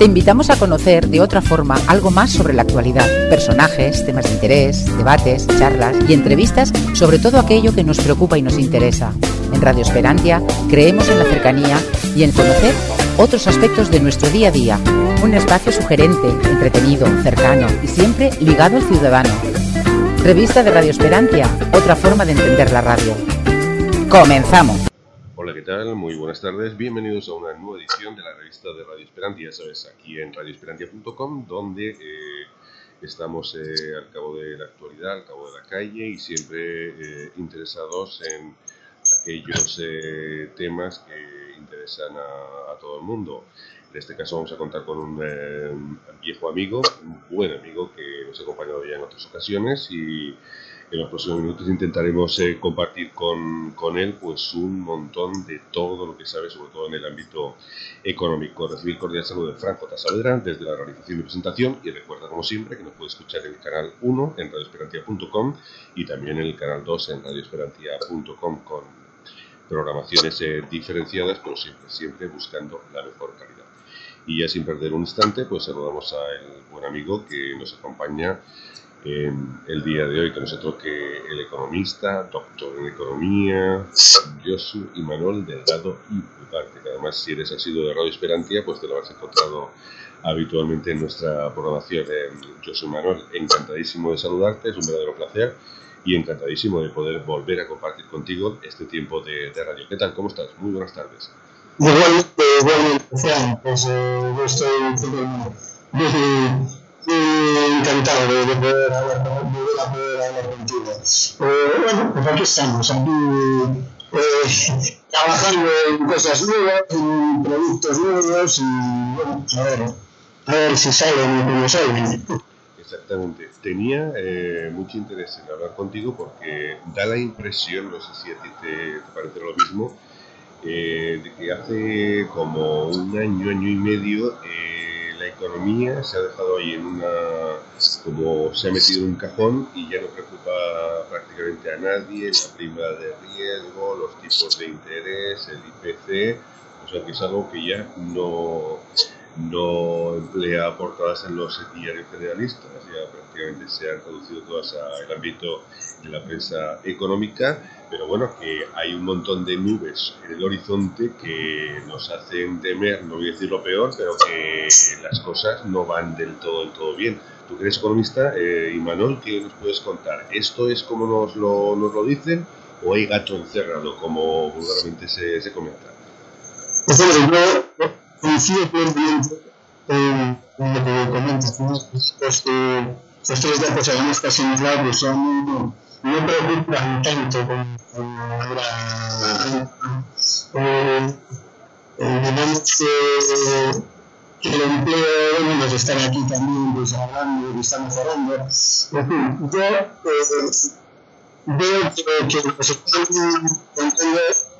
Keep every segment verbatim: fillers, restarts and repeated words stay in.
Te invitamos a conocer de otra forma algo más sobre la actualidad, personajes, temas de interés, debates, charlas y entrevistas sobre todo aquello que nos preocupa y nos interesa. En Radio Esperantia creemos en la cercanía y en conocer otros aspectos de nuestro día a día. Un espacio sugerente, entretenido, cercano y siempre ligado al ciudadano. Revista de Radio Esperantia, otra forma de entender la radio. ¡Comenzamos! Hola, ¿qué tal? Muy buenas tardes. Bienvenidos a una nueva edición de la revista de Radio Esperantia, ya sabes, aquí en radio esperantia punto com, donde eh, estamos eh, al cabo de la actualidad, al cabo de la calle y siempre eh, interesados en aquellos eh, temas que interesan a, a todo el mundo. En este caso vamos a contar con un eh, viejo amigo, un buen amigo que nos ha acompañado ya en otras ocasiones y en los próximos minutos intentaremos eh, compartir con, con él pues un montón de todo lo que sabe, sobre todo en el ámbito económico. Recibir cordial saludo de Franco Saavedra desde la realización y presentación, y recuerda como siempre que nos puede escuchar en el canal uno en radio esperantia punto com y también en el canal dos en radio esperantia punto com con programaciones eh, diferenciadas, pero siempre, siempre buscando la mejor calidad. Y ya sin perder un instante, pues saludamos al buen amigo que nos acompaña eh, el día de hoy, que nosotros que el economista, doctor en economía, Josu Imanol Delgado y Ugarte, que además si eres asiduo de Radio Esperantia, pues te lo has encontrado habitualmente en nuestra programación. Eh, Josu Imanol, encantadísimo de saludarte, es un verdadero placer y encantadísimo de poder volver a compartir contigo este tiempo de, de radio. ¿Qué tal? ¿Cómo estás? Muy buenas tardes. Igualmente, igualmente, Fran, pues eh, yo estoy muy, muy encantado de, de poder hablar, volver a poder hablar contigo. Eh, bueno, pues aquí estamos, aquí eh, trabajando en cosas nuevas, en productos nuevos y bueno, a ver, a ver si salen o no salen. Exactamente. Tenía eh, mucho interés en hablar contigo porque da la impresión, no sé si a ti te, te parece lo mismo, eh, de que hace como un año, año y medio, eh, la economía se ha dejado ahí en una, como se ha metido en un cajón y ya no preocupa prácticamente a nadie, la prima de riesgo, los tipos de interés, el I P C, o sea que es algo que ya no... no emplea portadas en los diarios generalistas, ya prácticamente se han reducido todas al ámbito de la prensa económica, pero bueno, que hay un montón de nubes en el horizonte que nos hacen temer, no voy a decir lo peor, pero que las cosas no van del todo, del todo bien. Tú que eres economista, eh, Imanol, ¿qué nos puedes contar? ¿Esto es como nos lo, nos lo dicen o hay gato encerrado, como vulgarmente se, se comenta? Pues bueno, yo coincido plenamente en lo que comentas, ¿no? Pues que estos tres datos además que has entrado pues son, no, no preocupan tanto como, como ahora eh, eh, digamos que, que el empleo, bueno, pues estar aquí también pues hablando y está mejorando. En fin, yo eh, veo que, que nos están contando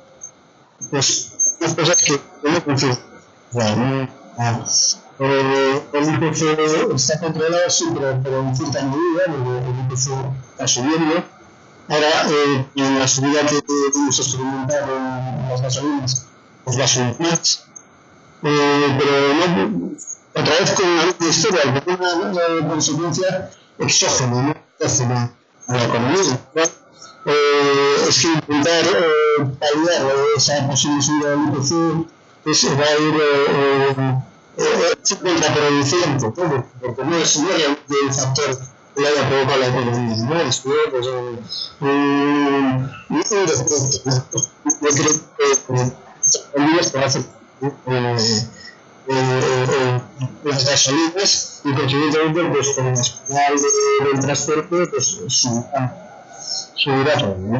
pues unas cosas que no funcionan. Bueno, ah, eh, el I P C está controlado, sí, pero, pero en cierta medida, porque el I P C está subiendo. Ahora, eh, en la subida que hemos experimentado en las gasolinas, pues va a subir más. Eh, pero no, otra vez con la misma historia, con una, una consecuencia exógena, ¿no? Exógena a la economía, ¿no? Eh, es que intentar eh, paliar esa posible subida del I P C pues va a ir eh, eh, eh, contraproducente, ¿no? Porque no es, no es el factor que le haya provocado la economía, ¿no? Es pues, eh, un defecto, ¿no? Yo creo que el día se va a hacer eh, eh, eh, las gasolinas y consecuentemente pues con el escala del transporte pues subirá, subirá todo, ¿no?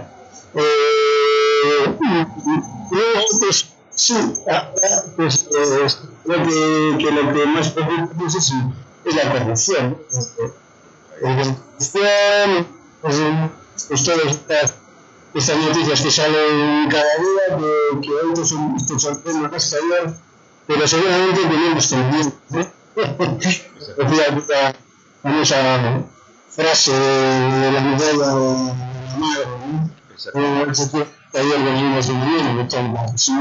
Eh, luego pues sí, pues eh, creo que, que lo que más preocupa pues, es, es la corrupción. La corrupción, pues, pues todas estas, estas noticias que salen cada día, que, que hoy te son, te sorprenden más que ayer, pero seguramente tenemos también, ¿no? Decía la famosa frase de la medalla de la madre, ¿no? Exacto. Ayer venimos de un bien, de todo el mundo, ¿sí?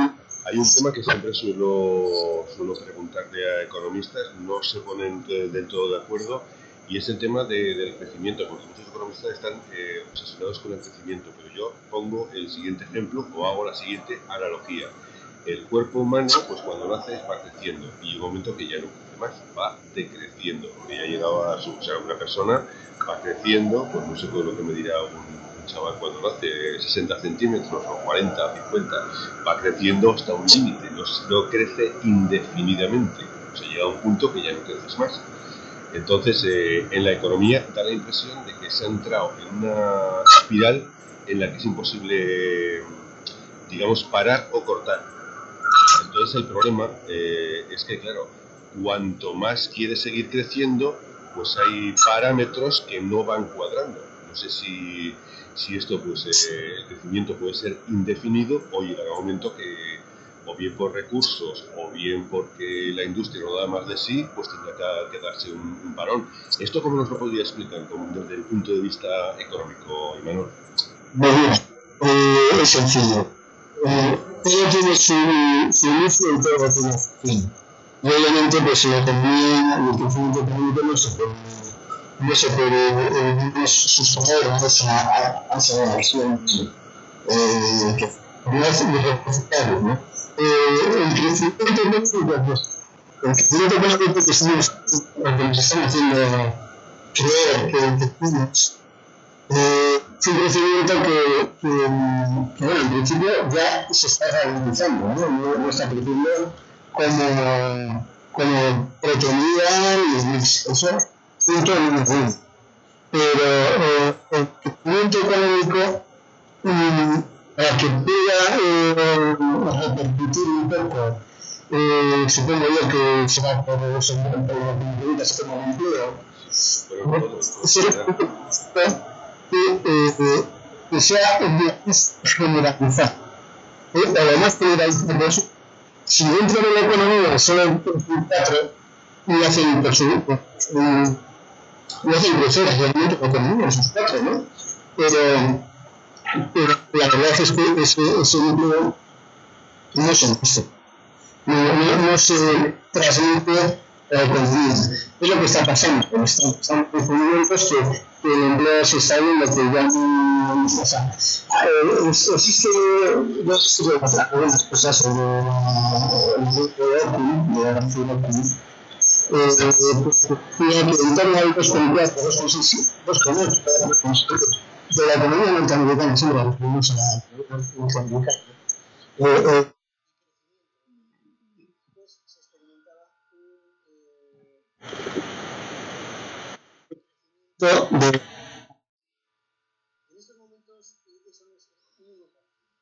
Hay un tema que siempre suelo, suelo preguntarle a economistas, no se ponen del todo de acuerdo, y es el tema de, del crecimiento, porque muchos economistas están eh, obsesionados con el crecimiento, pero yo pongo el siguiente ejemplo o hago la siguiente analogía. El cuerpo humano, pues cuando nace va creciendo, y hay un momento que ya no crece más, va decreciendo, porque ya ha llegado a su, o sea, una persona va creciendo, pues no sé todo lo que me dirá un un chaval cuando nace, sesenta centímetros o cuarenta, cincuenta, va creciendo hasta un límite, no, no crece indefinidamente, o sea, llega a un punto que ya no creces más. Entonces, eh, en la economía da la impresión de que se ha entrado en una espiral en la que es imposible, digamos, parar o cortar. Entonces, el problema eh, es que, claro, cuanto más quiere seguir creciendo, pues hay parámetros que no van cuadrando. No sé si, si esto, pues, eh, el crecimiento puede ser indefinido o llegará un momento que, o bien por recursos, o bien porque la industria no da más de sí, pues tendrá que, que darse un, un parón. ¿Esto cómo nos lo podría explicar desde el punto de vista económico, Imanol? Bueno, eh, es sencillo. Eh, todo tiene su, su inicio y todo tiene su fin. Y obviamente, pues la economía y el crecimiento económico no se puede, no se puede eh, sustraer a esa, a esa acción eh, que no es irreversible, ¿no? Eh, el crecimiento económico, pues, el crecimiento económico que estamos, lo que nos están haciendo creer que, que tenemos, eh, es un crecimiento que, que, que, bueno, en principio ya se está realizando, ¿no? No, no está creciendo como, como pretendían, y eso punto número uno. Pero eh, el crecimiento económico, um, para que pueda eh, repercutir un poco, eh, supongo yo que será por eso, por lo que me digas como empleo, será que, eh, que sea más generalizado. ¿Eh? Además, generalizado eso, si dentro de la economía solo hay cuatro y hacen presupuesto, y hacen crecer realmente la economía, esos cuatro, ¿no? Pero, pero la verdad es que ese, ese número no se existe. No, no, no se transmite la economía. Es lo que está pasando. Están pasando movimientos que, que el empleo se está viendo que ya no. O sea, eh, existe. Yo estuve algunas cosas sobre el grupo de Orkun, de Araceli Orkun. Eh, pues, que en torno a dos comunidades, dos consensos, dos consensos de la economía norteamericana, siempre referimos a la norteamericana. Eh, eh, de, en estos momentos eso no es único.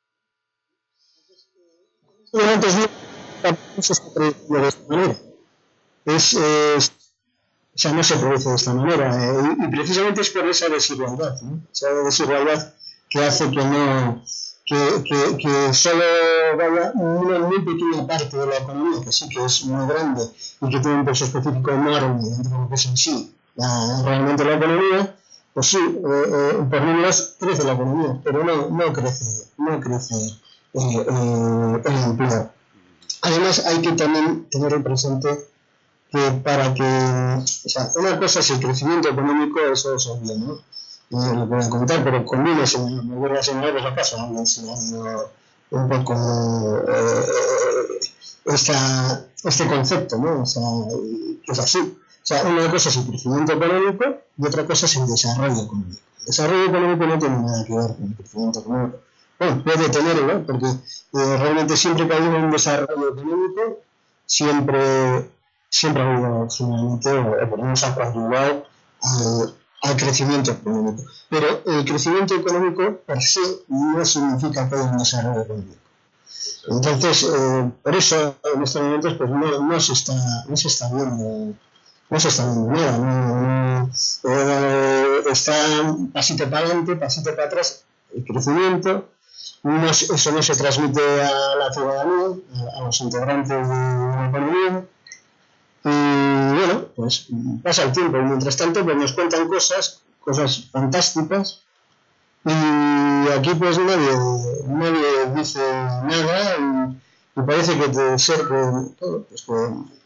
En estos momentos no se está produciendo de esta manera. Es, es, o sea, no se produce de esta manera. Eh, y, y precisamente es por esa desigualdad, ¿no? Esa desigualdad que hace que no. Que, que, que solo vaya una muy pequeña parte de la economía, que sí que es muy grande y que tiene un peso específico enorme dentro de lo que es en sí la, realmente la economía, pues sí, eh, eh, por números crece la economía, pero no, no crece, no crece eh, eh, el empleo. Además, hay que también tener en presente que para que, o sea, una cosa es el crecimiento económico, eso es obvio, ¿no? No lo voy a contar, pero conmigo se me, me vuelve a señalar por la casa, ¿no? Enseñando un poco eh, esta, este concepto, ¿no? O sea, que es así. O sea, una cosa es el crecimiento económico y otra cosa es el desarrollo económico. El desarrollo económico no tiene nada que ver con el crecimiento económico. Bueno, puede tenerlo, ¿no? Porque eh, realmente siempre que hay un desarrollo económico, siempre, siempre ha habido finalmente, o, o por lo menos ha coadyuvado al al crecimiento económico. Pero el crecimiento económico per se no significa que haya un desarrollo económico. Entonces, eh, por eso en estos momentos pues no, no se está no se está viendo no se está viendo nada, no, no, eh, está pasito para adelante, pasito para atrás el crecimiento, no, eso no se transmite a la ciudadanía, a, a los integrantes de la economía. Y bueno, pues pasa el tiempo y mientras tanto pues nos cuentan cosas, cosas fantásticas y aquí pues nadie, nadie dice nada y, me parece que debe ser que, pues que,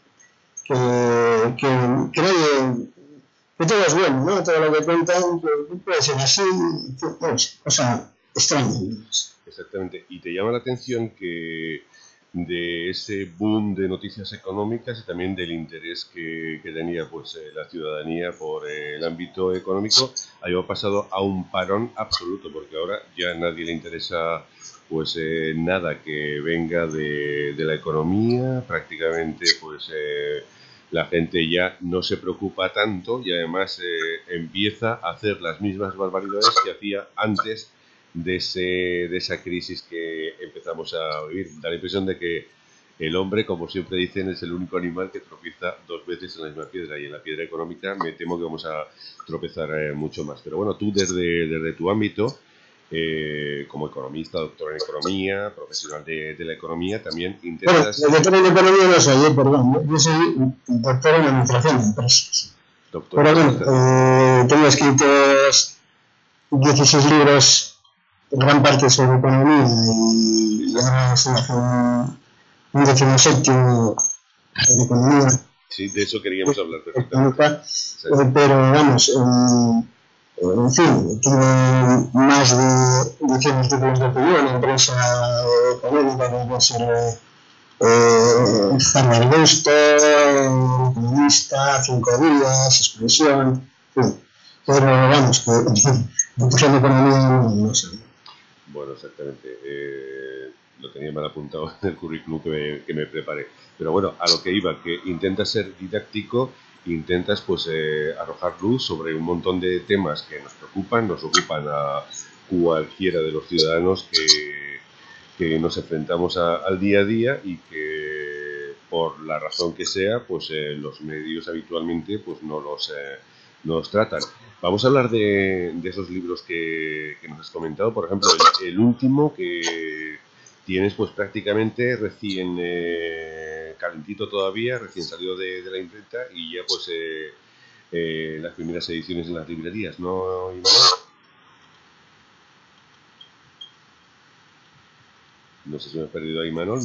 que, que, que nadie, que todo es bueno, ¿no? Todo lo que cuentan que puede ser así, pues, o sea, extraño. Exactamente, y te llama la atención que de ese boom de noticias económicas y también del interés que, que tenía pues eh, la ciudadanía por eh, el ámbito económico, haya pasado a un parón absoluto, porque ahora ya a nadie le interesa pues eh, nada que venga de, de la economía, prácticamente pues eh, la gente ya no se preocupa tanto y además eh, empieza a hacer las mismas barbaridades que hacía antes de, ese, de esa crisis que empezamos a vivir. Da la impresión de que el hombre, como siempre dicen, es el único animal que tropieza dos veces en la misma piedra, y en la piedra económica me temo que vamos a tropezar eh, mucho más. Pero bueno, tú desde, desde tu ámbito, eh, como economista, doctor en economía, profesional de, de la economía, también intentas... Bueno, doctor en economía no soy, eh, perdón, yo soy doctor en administración de empresas. Doctor. Pero bueno, eh, tengo escritos dieciséis libros, gran parte sobre economía, y, y ahora estoy haciendo un decimoséptimo de economía. Sí, de eso queríamos hablar perfectamente. Eh, pero vamos, eh, en fin, tengo más de doscientos títulos de opinión en prensa económica, como puede ser eh, Harvard Gusto, Economista, Cinco Días, Expresión, en fin. Pero vamos, que doctor en economía no sé. Bueno, exactamente. Eh, lo tenía mal apuntado en el currículum que me, que me preparé. Pero bueno, a lo que iba, que intentas ser didáctico, intentas pues eh, arrojar luz sobre un montón de temas que nos preocupan, nos ocupan a cualquiera de los ciudadanos que, que nos enfrentamos a, al día a día, y que por la razón que sea, pues eh, los medios habitualmente pues no los, eh, no los tratan. Vamos a hablar de, de esos libros que, que nos has comentado. Por ejemplo, el, el último que tienes pues prácticamente recién eh, calentito todavía, recién salido de, de la imprenta, y ya pues eh, eh, las primeras ediciones en las librerías, ¿no, Imanol? No sé si me he perdido ahí, Imanol.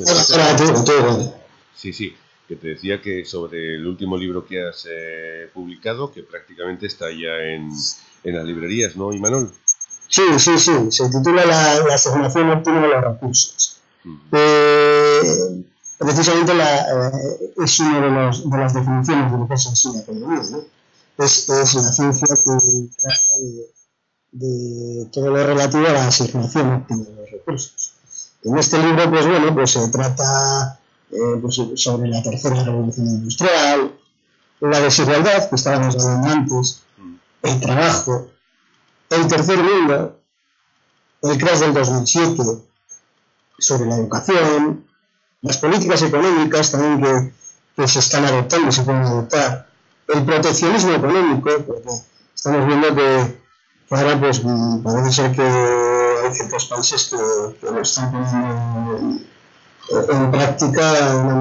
Sí, sí, que te decía que sobre el último libro que has eh, publicado, que prácticamente está ya en, en las librerías, ¿no, Imanol? Sí, sí, sí, se titula La, la asignación óptima de los recursos. Uh-huh. eh, precisamente la, eh, es una de, los, de las definiciones de lo que es así la economía, ¿no? Es, es la ciencia que trata de, de todo lo relativo a la asignación óptima de los recursos. En este libro, pues bueno, pues se trata eh, pues, sobre la tercera revolución industrial, la desigualdad, que estábamos hablando antes, el trabajo, el tercer mundo, el crash del dos mil siete, sobre la educación, las políticas económicas también que, que se están adoptando y se pueden adoptar, el proteccionismo económico, porque estamos viendo que, que ahora pues parece ser que hay ciertos países que, que lo están poniendo en, en práctica de una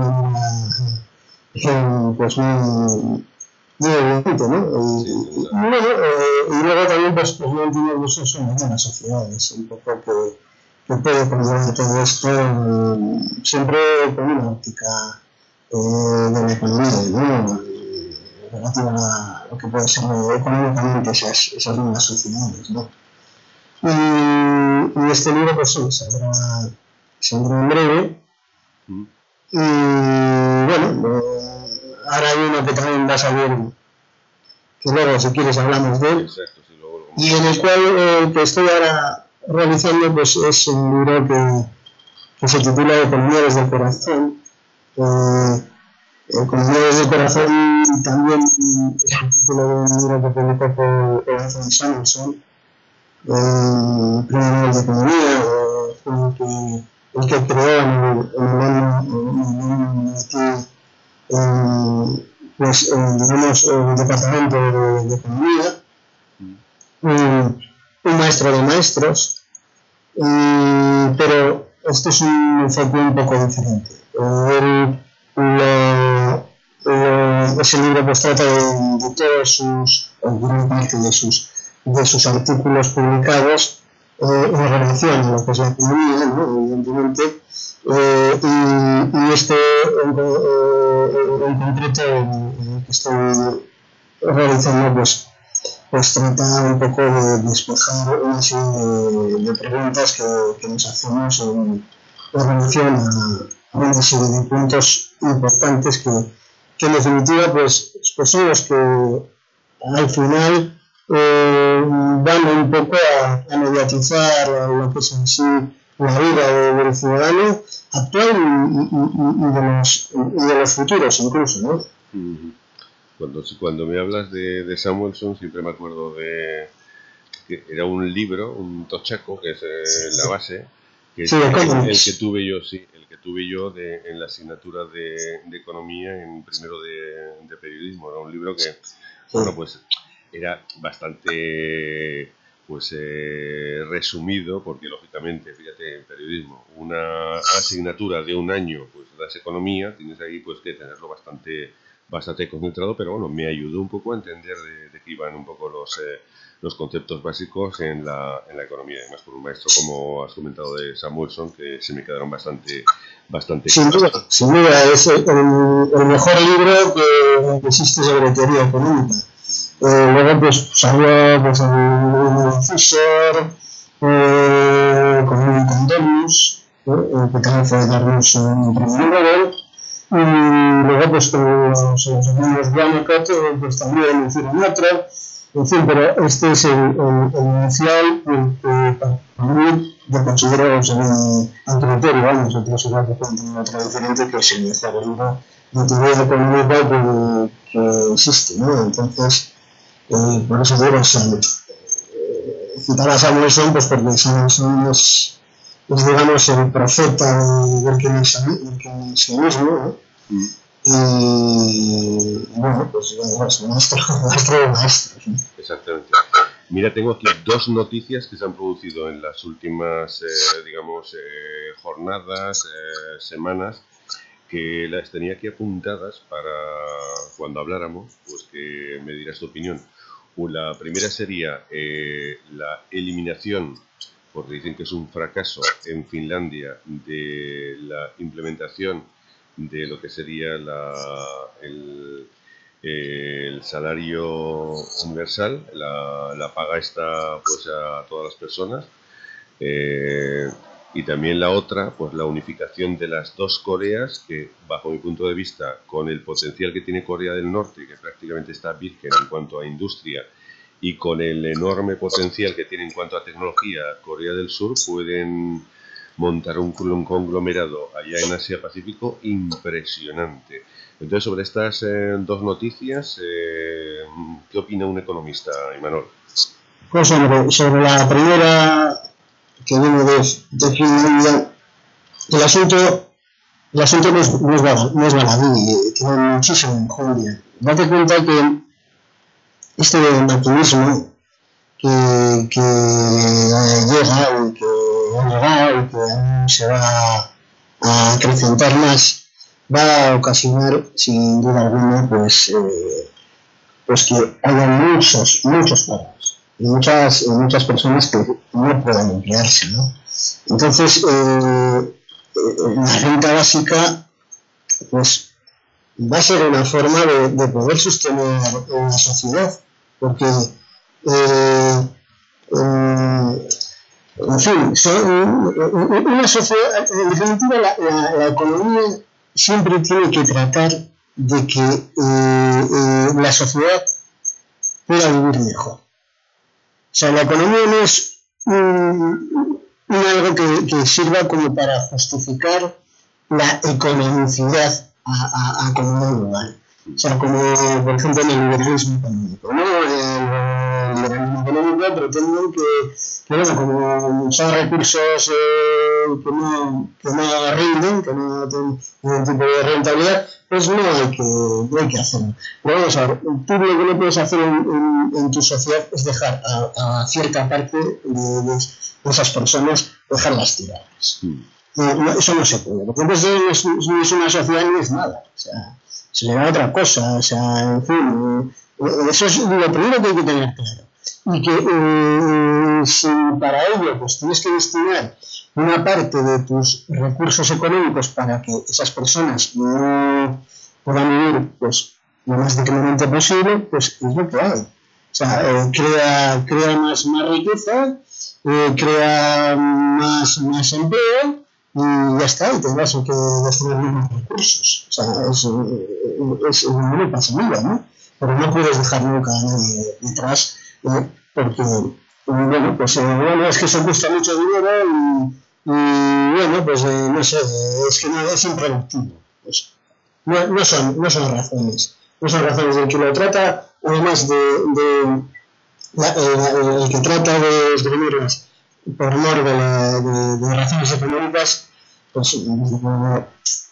manera pues muy... muy evidente, ¿no? Y, y, bueno, eh, y luego también pues, pues no entiendo eso son las sociedades, un poco que, que puede promover todo esto eh, siempre con una óptica eh, de la economía, ¿no? Relativa a lo que puede ser económicamente esas, esas nuevas sociedades, ¿no? Y, y este libro pues sí, saldrá, saldrá en breve. Mm. Y bueno, eh, ahora hay uno que también va a salir, que luego si quieres hablamos de él. Exacto, sí, luego, luego. Y en el cual eh, que estoy ahora realizando pues es un libro que, que se titula Economía desde el corazón. Eh, Economía desde el corazón también es el título de un libro que publicó por, por Anthony Samuelson, eh, premio Nobel de Economía, eh, el, que, el que creó en el, en el año aquí eh, pues, eh, digamos, el departamento de, de economía, un, un maestro de maestros, eh, pero esto es un enfoque un poco diferente. Él, lo, lo, ese libro pues trata de, de todos sus, o gran parte de sus, de sus artículos publicados eh, en relación a lo que es la economía, ¿no? Evidentemente, Eh, y, y este en, eh, en concreto eh, que estoy realizando, pues, pues trata un poco de despejar una serie de, de preguntas que, que nos hacemos en, en relación a, a una serie de puntos importantes que, que en definitiva pues, pues son los que al final eh, van un poco a, a mediatizar lo que es en sí la vida de, del ciudadano actual y, y, y, de los, y de los futuros incluso, ¿no? Mm-hmm. Cuando, cuando me hablas de, de Samuelson siempre me acuerdo de que era un libro, un tochaco, que es eh, la base, que es sí, el, el que tuve yo, sí, el que tuve yo de, en la asignatura de, de economía en primero de, de periodismo. Era un libro que, bueno, pues era bastante pues eh, resumido, porque lógicamente, fíjate, en periodismo, una asignatura de un año, pues das economía, tienes ahí pues que tenerlo bastante bastante concentrado, pero bueno, me ayudó un poco a entender de, de qué iban un poco los, eh, los conceptos básicos en la, en la economía. Además, por un maestro, como has comentado, de Samuelson, que se me quedaron bastante... bastante sin duda, sin duda, es el, el mejor libro que existe sobre teoría económica. Eh, luego, pues, salió pues, el Fisher, eh, con, con Dormus, eh, que también fue Dormus en primer Nobel. Y luego pues los hermanos Winnicott pues también hicieron otro, en fin, pero este es el, el, el inicial que para mí yo considero pues, un, un criterio, vamos, otros igual que pueden tener otra diferente, que es el mejor libro de teoría económica que, que existe, ¿no? Entonces, eh, por eso digo, eh, citar a Samuelson, pues porque Samuelson es, es digamos el profeta del keynesianismo, ¿no? Mm. Y bueno, pues es maestro, maestro de maestros, ¿no? Exactamente. Mira, tengo aquí dos noticias que se han producido en las últimas, eh, digamos, eh, jornadas, eh, semanas, que las tenía aquí apuntadas para cuando habláramos, pues que me dirás tu opinión. La primera sería eh, la eliminación, porque dicen que es un fracaso en Finlandia, de la implementación de lo que sería la, el, el salario universal, la, la paga esta pues a todas las personas, eh, y también la otra, pues la unificación de las dos Coreas, que bajo mi punto de vista, con el potencial que tiene Corea del Norte, que prácticamente está virgen en cuanto a industria, y con el enorme potencial que tiene en cuanto a tecnología Corea del Sur, pueden montar un, un conglomerado allá en Asia-Pacífico impresionante. Entonces, sobre estas eh, dos noticias, eh, ¿qué opina un economista, Imanol? Pues sobre, sobre la primera, que viene de, de Finlandia, el asunto, el asunto no es, no es, no es baladí, tiene muchísimo enjundia. Date cuenta que este maquinismo que, que llega y que ha llegado y que aún se va a acrecentar más, va a ocasionar sin duda alguna pues, eh, pues que haya muchos, muchos paros y muchas, muchas personas que no puedan emplearse, ¿no? Entonces, eh, la renta básica pues va a ser una forma de, de poder sostener la sociedad, porque eh, eh, en fin, son, una sociedad, en definitiva la, la, la economía siempre tiene que tratar de que eh, eh, la sociedad pueda vivir mejor. O sea, la economía no es un, un algo que, que sirva como para justificar la economicidad a, a, a economía global. O sea, como por ejemplo en el liberalismo económico, ¿no? El liberalismo económico pretende que, que bueno, como son recursos eh, que, no, que no rinden, que no tienen ningún tipo de rentabilidad, pues no hay que, no hay que hacerlo. Pero vamos a ver, tú lo que no puedes hacer en, en, en tu sociedad es dejar a, a cierta parte de, de, de esas personas, dejarlas tiradas. No, no, eso no se puede, porque entonces no es, no es una sociedad ni es nada. O sea, se le da otra cosa, o sea, en fin, eso es lo primero que hay que tener claro. Y que eh, si para ello pues tienes que destinar una parte de tus recursos económicos para que esas personas no puedan vivir pues lo más dignamente posible, pues es lo que hay. O sea, eh, crea, crea más, más riqueza, eh, crea más, más empleo y ya está, y tendrás que destinar menos recursos. O sea, es, es, es no pasa nada, ¿no? Pero no puedes dejar nunca a nadie detrás, eh, porque, bueno, pues eh, bueno, es que eso cuesta mucho dinero y, y bueno, pues eh, no sé, es que no, es improductivo. Pues, no, no, son, no son razones. No son razones del que lo trata, además de, de la, eh, el que trata de esgrimirlas por mor de, la, de, de razones económicas, pues yo, yo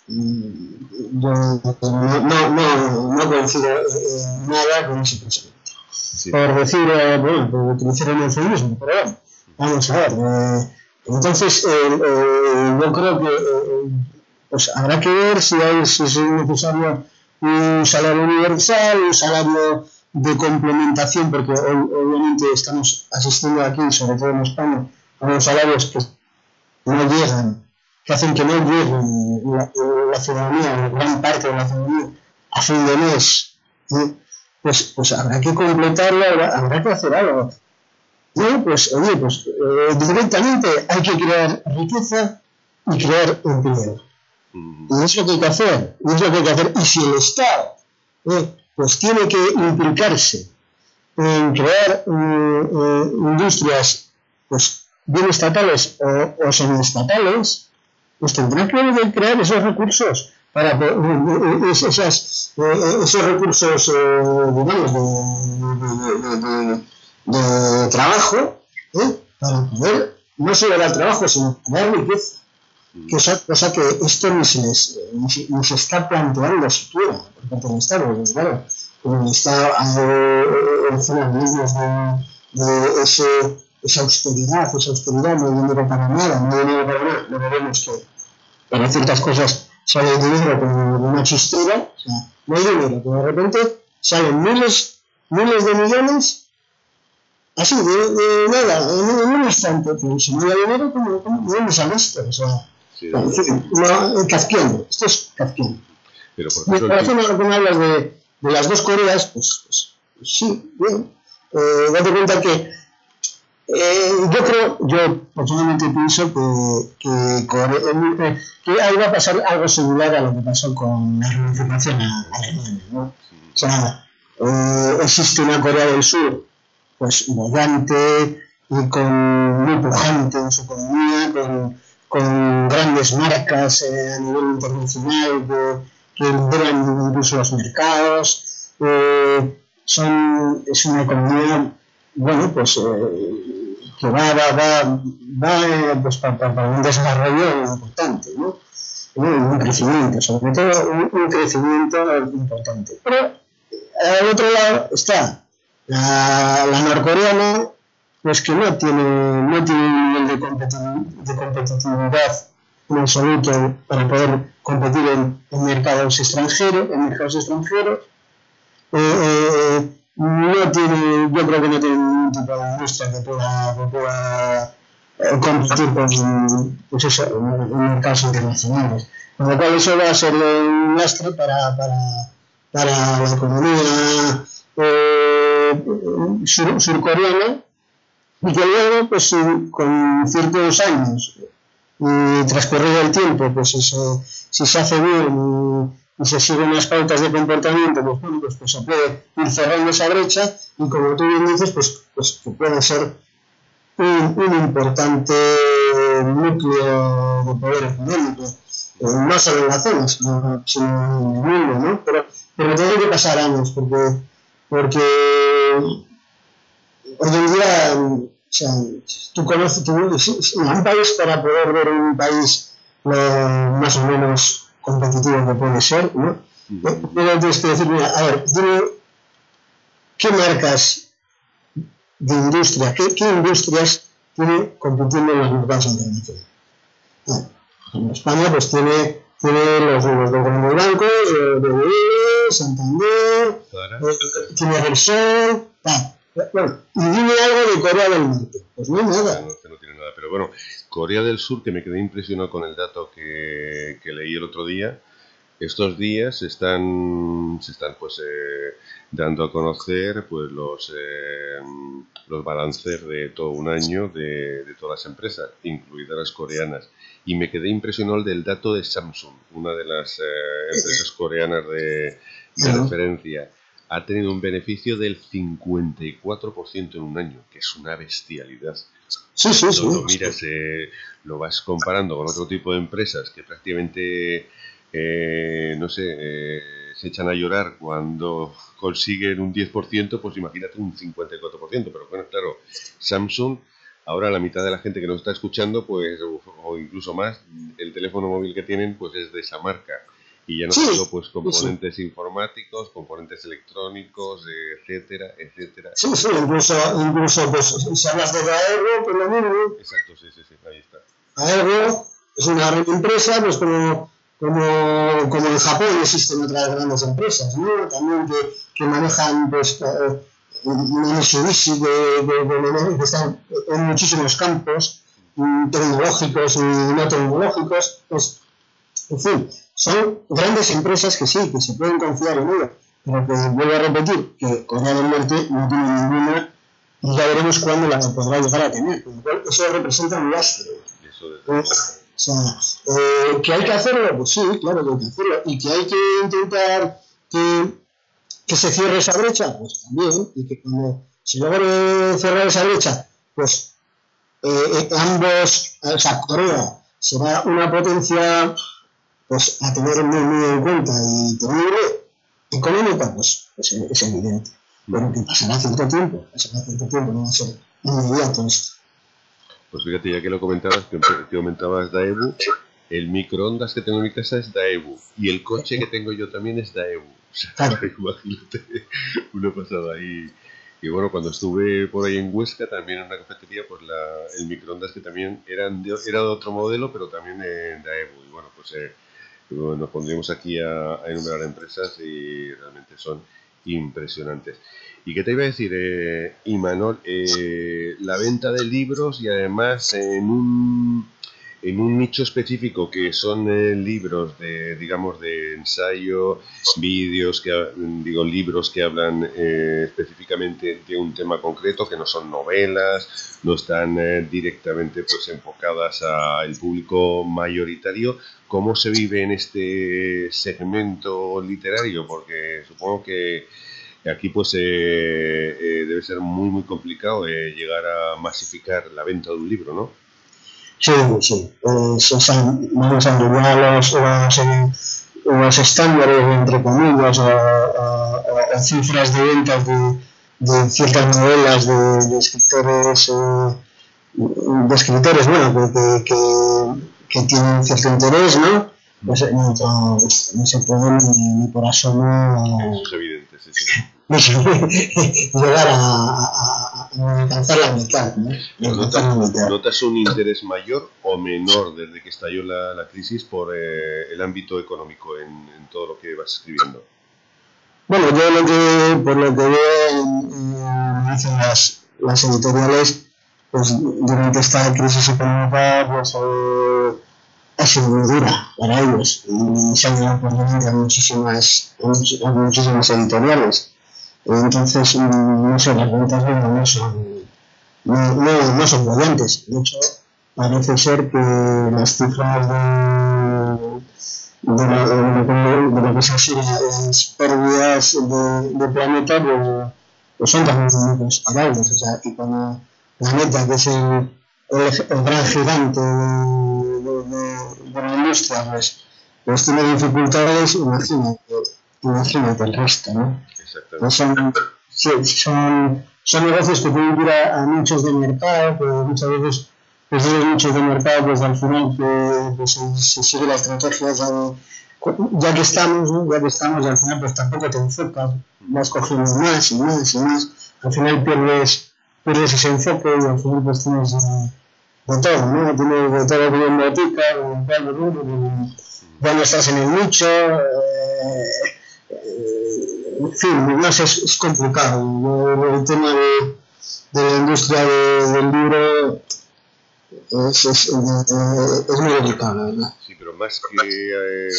no, no, no coincido eh, nada con ese pensamiento. Sí. Por decir, eh, bueno, por utilizar el eufemismo, pero bueno, vamos a ver. Eh, entonces, eh, eh, yo creo que eh, pues habrá que ver si, hay, si es necesario un salario universal, un salario de complementación, porque hoy, obviamente estamos asistiendo aquí, sobre todo en España, a unos salarios que no llegan, que hacen que no lleguen la, la ciudadanía, la gran parte de la ciudadanía, a fin de mes. ¿Sí? Pues, pues habrá que completarlo, habrá, habrá que hacer algo. ¿No? Pues, oye, pues eh, directamente hay que crear riqueza y crear empleo. Y es lo que hay que hacer, y es lo que hay que hacer. Y si el Estado eh, pues tiene que implicarse en crear eh, eh, industrias pues bien estatales o, o semiestatales, pues tendrá que crear esos recursos para eh, esas, eh, esos recursos eh, digamos de, de, de, de, de trabajo, eh, para poder no solo dar trabajo sino crear riqueza. Cosa, cosa que esto ni se, les, ni, se, ni se está planteando siquiera por parte del Estado, porque claro, como el Estado encima de, de ese, esa austeridad, esa austeridad, no hay dinero para nada, no hay dinero para nada, no veremos que para ciertas cosas sale dinero como una chistera, o sea, no hay dinero, pero de repente salen miles, miles de millones así, de, de nada, en, en un instante, pero si no hay dinero, ¿cómo, cómo, ¿de dónde sale esto? O sea, sí, no, no, kafkiano, esto es kafkiano. Pero por ejemplo, me parece que me hablas de, de las dos Coreas, pues, pues, pues sí, bien. Eh, date cuenta que eh, yo creo, yo personalmente pienso que, que, Corea, que ahí va a pasar algo similar a lo que pasó con la reunificación alemana, ¿no? O sea, eh, existe una Corea del Sur pues bollante y con muy pujante en su economía, con, con grandes marcas eh, a nivel internacional que, que lideran incluso los mercados. Eh, son, es una economía, bueno, pues eh, que va, va, va, va pues, para, para un desarrollo importante, ¿no? Un crecimiento, sobre todo un, un crecimiento importante. Pero al otro lado está La, la norcoreana, pues que no tiene, no tiene un nivel de, competi- de competitividad en absoluto para poder competir en, en mercados extranjeros, en mercados extranjeros. Eh, eh, no tiene, yo creo que no tiene ningún tipo de industria que pueda, que pueda eh, competir con, pues eso, en, en mercados internacionales. Con lo cual eso va a ser un lastre para, para, para la economía Eh, sur, surcoreana, y que luego pues con ciertos años y transcurrido el tiempo pues eso, si se hace bien y, y se siguen las pautas de comportamiento pues, bueno, pues, pues se puede ir cerrando esa brecha y como tú bien dices pues, pues que puede ser un, un importante núcleo de poder económico, eh, no solo en la zona sino, sino en el mundo, ¿no? pero, pero tiene que pasar años porque porque hoy en día, o sea, tú conoces, tú, un país para poder ver un país lo más o menos competitivo que puede ser, ¿no? Pero tienes que decir, mira, a ver, dime, ¿qué marcas de industria, qué, qué industrias tiene compitiendo en los mercados internacionales? Bueno, en España pues tiene, tiene los, los dos grandes bancos, eh, B B V, Santander, eh, tiene Repsol, tal. Bueno, y dime algo de Corea del Norte. Pues no hay nada. No, no tiene nada. Pero bueno, Corea del Sur, que me quedé impresionado con el dato que, que leí el otro día. Estos días se están, se están pues eh, dando a conocer pues los eh, los balances de todo un año de, de todas las empresas, incluidas las coreanas. Y me quedé impresionado del dato de Samsung, una de las eh, empresas coreanas de, de referencia. Ha tenido un beneficio del cincuenta y cuatro por ciento en un año, que es una bestialidad. Sí, sí, sí. Lo miras, eh, lo vas comparando con otro tipo de empresas que prácticamente... Eh, no sé, eh, se echan a llorar cuando consiguen un diez por ciento, pues imagínate un cincuenta y cuatro por ciento. Pero bueno, claro, Samsung, ahora la mitad de la gente que nos está escuchando, pues o, o incluso más, el teléfono móvil que tienen pues es de esa marca. Y ya no solo sí, pues componentes sí. informáticos, componentes electrónicos, etcétera, etcétera. Sí, sí, incluso, incluso pues, si hablas de Daewoo, pues lo mismo. Exacto, sí, sí, sí, ahí está. Daewoo es una gran empresa, pues como... Como, como en Japón existen otras grandes empresas, ¿no? También que, que manejan pues, eh, un Mitsubishi de, de, de, de, que están en muchísimos campos tecnológicos y no tecnológicos. Pues, en fin, son grandes empresas que sí, que se pueden confiar en ellas, pero que vuelvo a repetir que Corea del Norte no tiene ninguna y ya veremos cuándo la podrá llegar a tener. Con lo cual, eso representa un lastre. Pues, o sea, eh, ¿que hay que hacerlo? Pues sí, claro que hay que hacerlo. ¿Y que hay que intentar que, que se cierre esa brecha? Pues también. Y que cuando se logre cerrar esa brecha, pues eh, ambos, o sea, Corea será una potencia pues a tener muy, muy en cuenta y tenible económica, pues, pues es evidente. Pero que pasará cierto tiempo, pasará cierto tiempo, no va a ser inmediato esto. Pues fíjate, ya que lo comentabas, que, que comentabas Daewoo, el microondas que tengo en mi casa es Daewoo y el coche que tengo yo también es Daewoo. O sea, imagínate, una pasada ahí. Y bueno, cuando estuve por ahí en Huesca, también en una cafetería, pues la, el microondas que también eran de, era de otro modelo, pero también en Daewoo. Y bueno, pues eh, bueno, nos pondríamos aquí a, a enumerar empresas y realmente son impresionantes. ¿Y qué te iba a decir, eh, Imanol? Eh, la venta de libros y además en un, en un nicho específico que son eh, libros de, digamos, de ensayo, vídeos, que digo, libros que hablan eh, específicamente de un tema concreto, que no son novelas, no están eh, directamente pues enfocadas al público mayoritario. ¿Cómo se vive en este segmento literario? Porque supongo que aquí pues eh, eh, debe ser muy muy complicado eh, llegar a masificar la venta de un libro, ¿no? Sí, sí. Pues, o sea, vamos a ver los, los, eh, los estándares, entre comillas, o, o, o cifras de ventas de, de ciertas novelas de, de escritores, eh, de escritores, bueno, que, que, que tienen cierto interés, ¿no? Pues no, no, no se puede ni, ni por asomo. Es evidente, sí, sí. llegar a, a, a alcanzar la mitad, ¿no? ¿Notas, la mitad. ¿Notas un interés mayor o menor desde que estalló la, la crisis por eh, el ámbito económico en, en todo lo que vas escribiendo? Bueno, yo lo que, por lo que veo en, en las, las editoriales, pues durante esta crisis económica, pues eh, ha sido muy dura para ellos y se han llevado por delante a muchísimas, a muchísimas editoriales. Entonces, no sé, las ventas no son, no, no, no son brillantes. De hecho, parece ser que las cifras de, de, la, de, de lo que se sigue las pérdidas de, de Planeta pues, pues son también muy considerables. O sea, que cuando Planeta, que es el, el, el gran gigante de, de, de, de la industria, pues, pues tiene dificultades, imagínate, imagínate el resto, ¿no? Pues son, son, son negocios que pueden ir a, a nichos de mercado, pero muchas veces pues esos nichos de mercado pues al final que, pues, se, se sigue la estrategia de, ya que estamos, ¿no? ya que estamos y al final pues tampoco te enfocas, vas cogiendo más y más y más, al final pierdes, pierdes ese enfoque y al final pues tienes de, de todo, ¿no? Tienes de todo que en botica, cuando estás en el nicho, eh, en fin, no sé, es, es complicado. El tema de, de la industria de, del libro es, es, es muy delicado, ¿verdad? Sí, pero más que eh,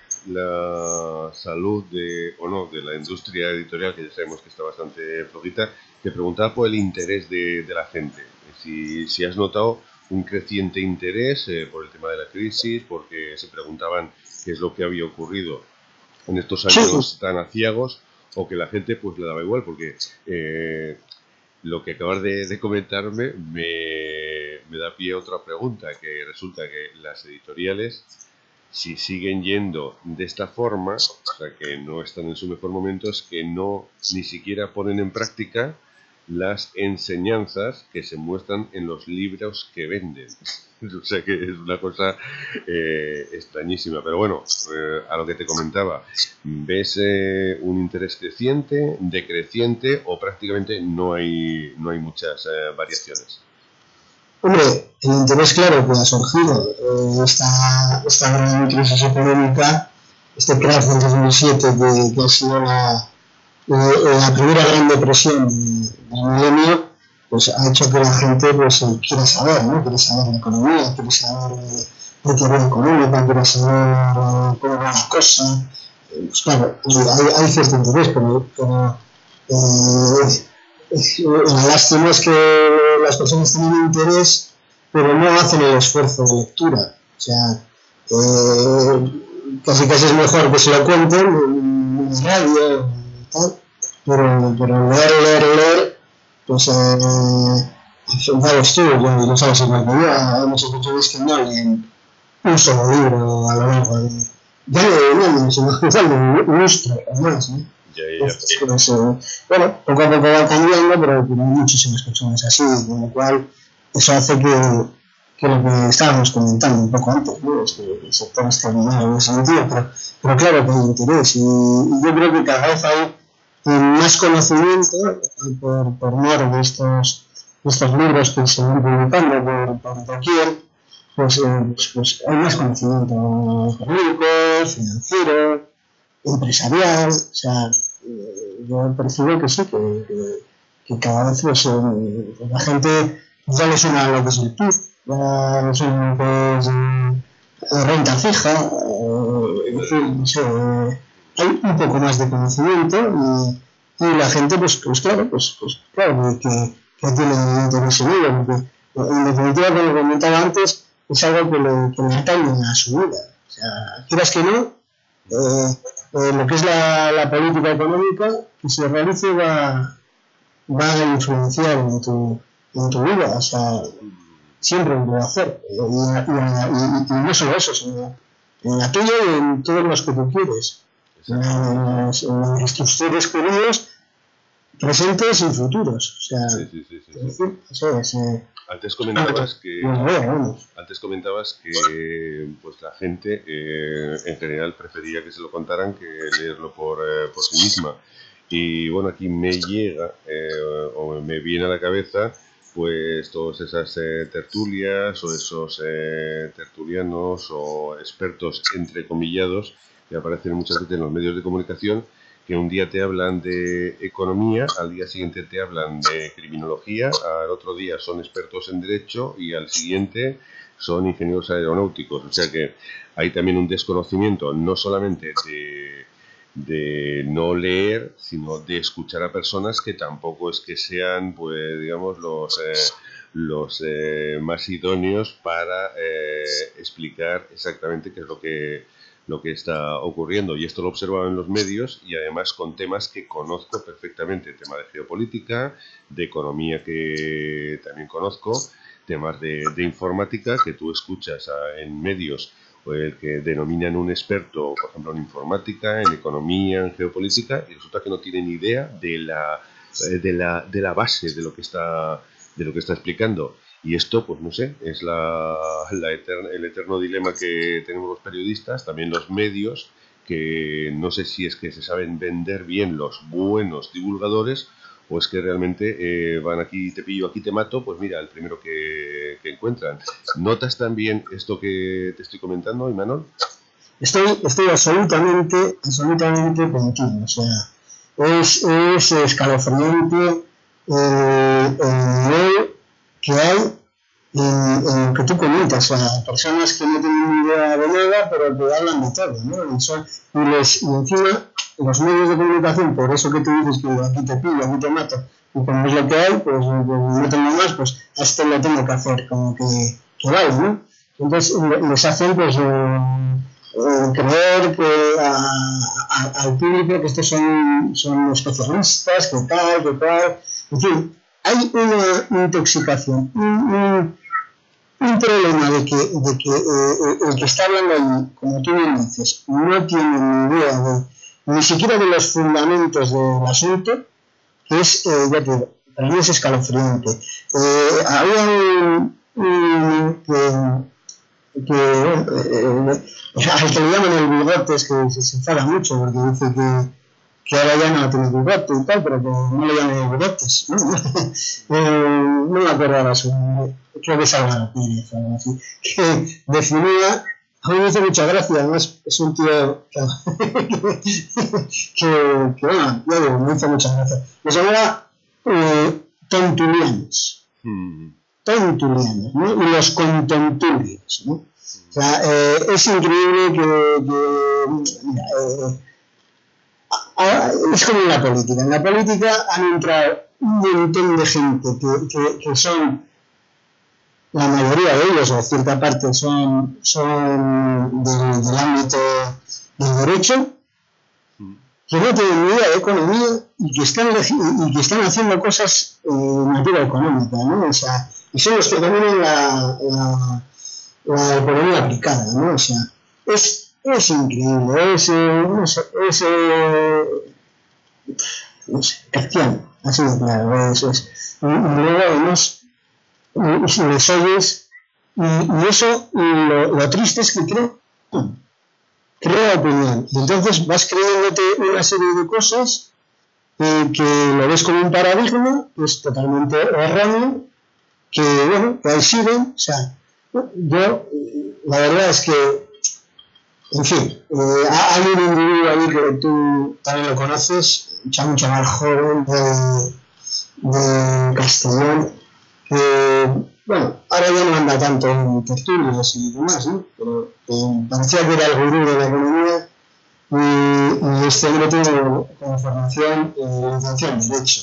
la salud de, o no, de la industria editorial, que ya sabemos que está bastante flojita, te preguntaba por el interés de, de la gente. Si, si has notado un creciente interés eh, por el tema de la crisis, porque se preguntaban qué es lo que había ocurrido en estos años sí. tan aciagos, o que la gente pues le daba igual, porque eh, lo que acabas de, de comentarme me, me da pie a otra pregunta, que resulta que las editoriales, si siguen yendo de esta forma, o sea, que no están en su mejor momento, es que no ni siquiera ponen en práctica las enseñanzas que se muestran en los libros que venden. O sea que es una cosa eh, extrañísima. Pero bueno, eh, a lo que te comentaba, ¿ves eh, un interés creciente, decreciente o prácticamente no hay, no hay muchas eh, variaciones? Hombre, el interés claro que ha surgido. Eh, esta, esta gran crisis económica, este crash del dos mil siete que, que ha sido la, la, la primera gran depresión del milenio, pues ha hecho que la gente pues quiera saber, ¿no? Quiere saber de economía, quiere saber de, de teoría económica, quiere saber de cómo va la cosa. Pues claro, hay, hay cierto interés, pero, pero eh, la lástima es que las personas tienen interés, pero no hacen el esfuerzo de lectura. O sea, eh, casi casi es mejor que se lo cuenten en, en radio y tal, pero, pero leer, leer, leer, pues eh, sabes tú, ya lo sabes igual que yo, hay muchos autores que no leen un solo libro a lo largo de, ya no de un año, sino de un lustro o más, ¿no? Ya, ya, ya. Pues, eh, bueno, poco a poco va cambiando, pero, pero hay muchísimas personas así, con lo cual eso hace que, que lo que estábamos comentando un poco antes, ¿no? Es que el sector está dominado en ese sentido, pero, pero claro que hay interés y, y yo creo que cada vez hay más conocimiento por, por mor de estos, de estos libros que se van publicando por, por doquier, pues, eh, pues, pues hay más conocimiento económico, financiero, empresarial, o sea, yo percibo que sí, que, que, que cada vez pues, eh, la gente ya le suena lo que es el P I B, ya le suena lo que es eh, renta fija, eh, en fin, no sé, eh, hay un poco más de conocimiento y, y la gente, pues, pues claro, pues, pues claro, que, que tiene un interés en ello, porque en definitiva, como comentaba antes, es algo que le, que le atañe a su vida. O sea, quieras que no, eh, eh, lo que es la, la política económica que se realice va, va a influenciar en tu, en tu vida, o sea, siempre lo va a hacer, y, y, y, y no solo eso, sino en la tuya y en todos los que tú quieres, en los, en tus seres queridos, presentes y futuros, o sea, sí, sí, sí, sí, sí. Es decir, eso es, eh, Antes comentabas que bueno, bueno, antes comentabas que pues la gente eh, en general prefería que se lo contaran que leerlo por, eh, por sí misma. Y bueno, aquí me llega eh, o me viene a la cabeza pues todas esas eh, tertulias o esos eh, tertulianos o expertos entrecomillados que aparecen muchas veces en los medios de comunicación, que un día te hablan de economía, al día siguiente te hablan de criminología, al otro día son expertos en derecho y al siguiente son ingenieros aeronáuticos. O sea que hay también un desconocimiento no solamente de, de no leer, sino de escuchar a personas que tampoco es que sean, pues digamos, los, eh, los eh, más idóneos para eh, explicar exactamente qué es lo que lo que está ocurriendo, y esto lo he observado en los medios y además con temas que conozco perfectamente, tema de geopolítica, de economía que también conozco, temas de, de informática que tú escuchas a, en medios el que denominan un experto, por ejemplo, en informática, en economía, en geopolítica, y resulta que no tiene ni idea de la, de la, de la base de lo que está, de lo que está explicando. Y esto, pues no sé, es la, la eterna, el eterno dilema que tenemos los periodistas, también los medios, que no sé si es que se saben vender bien los buenos divulgadores o es que realmente eh, van aquí, te pillo, aquí te mato, pues mira, el primero que, que encuentran. ¿Notas también esto que te estoy comentando, Imanol? Estoy, estoy absolutamente, absolutamente contigo, o sea, es, es escalofriante eh, el nivel que hay en, en lo que tú comentas, o sea, personas que no tienen ni idea de nada, pero que hablan de todo, ¿no? Y, son, y, les, y encima, los medios de comunicación, por eso que tú dices que aquí te pillo, aquí te mato, y como es lo que hay, pues, pues no tengo más, pues a esto lo tengo que hacer, como que, que vale, ¿no? Entonces les hacen, pues, eh, eh, creer que a, a, al público que estos son, son especialistas, que tal, que tal, en fin, hay una intoxicación, un, un, un problema de que, de que eh, el que está hablando ahí, como tú bien dices, no tiene ni idea de, ni siquiera de los fundamentos del asunto, que es, eh, ya te digo, para mí es escalofriante. Eh, había un, un que, que eh, eh, al que le llaman el bigotes, que se, se enfada mucho porque dice que, que ahora ya no tiene bigote y tal, pero que no le llaman bigotes, ¿no? eh, no me acuerdo ahora su nombre, creo que es Álvaro Pérez o algo así, que definía, a mí me hizo mucha gracia, además es un tío que, que, que bueno, yo digo, me hizo mucha gracia, los llamaba eh, tontulianos, mm. tontulianos, ¿no? Y los contontulios, ¿no? O sea, eh, es increíble que, que mira, eh, a, a, es como en la política. En la política han entrado un montón de gente que, que, que son, la mayoría de ellos, o cierta parte, son, son del, del ámbito del derecho, que no tienen ni idea de economía y que están, y que están haciendo cosas eh, de natura económica, ¿no? O sea, y son los que dominan la, la, la economía aplicada, ¿no? O sea, es, es increíble, es, eh, es, es eh, no sé, cristiano, así de claro, es, es, y, y luego además y, y les oyes, y, y eso, lo, lo triste es que creo, crea opinión, entonces vas creyéndote una serie de cosas eh, que lo ves como un paradigma, pues totalmente erróneo, que bueno, que ahí siguen, o sea, yo, la verdad es que, en fin, eh, hay un individuo ahí que tú también lo conoces, un chaval, un chaval joven de, de Castellón, que, bueno, ahora ya no anda tanto en tertulias y demás, ¿no? Pero eh, parecía que era el gurú de la economía y, y este hombre tiene como formación eh, licenciado en Derecho.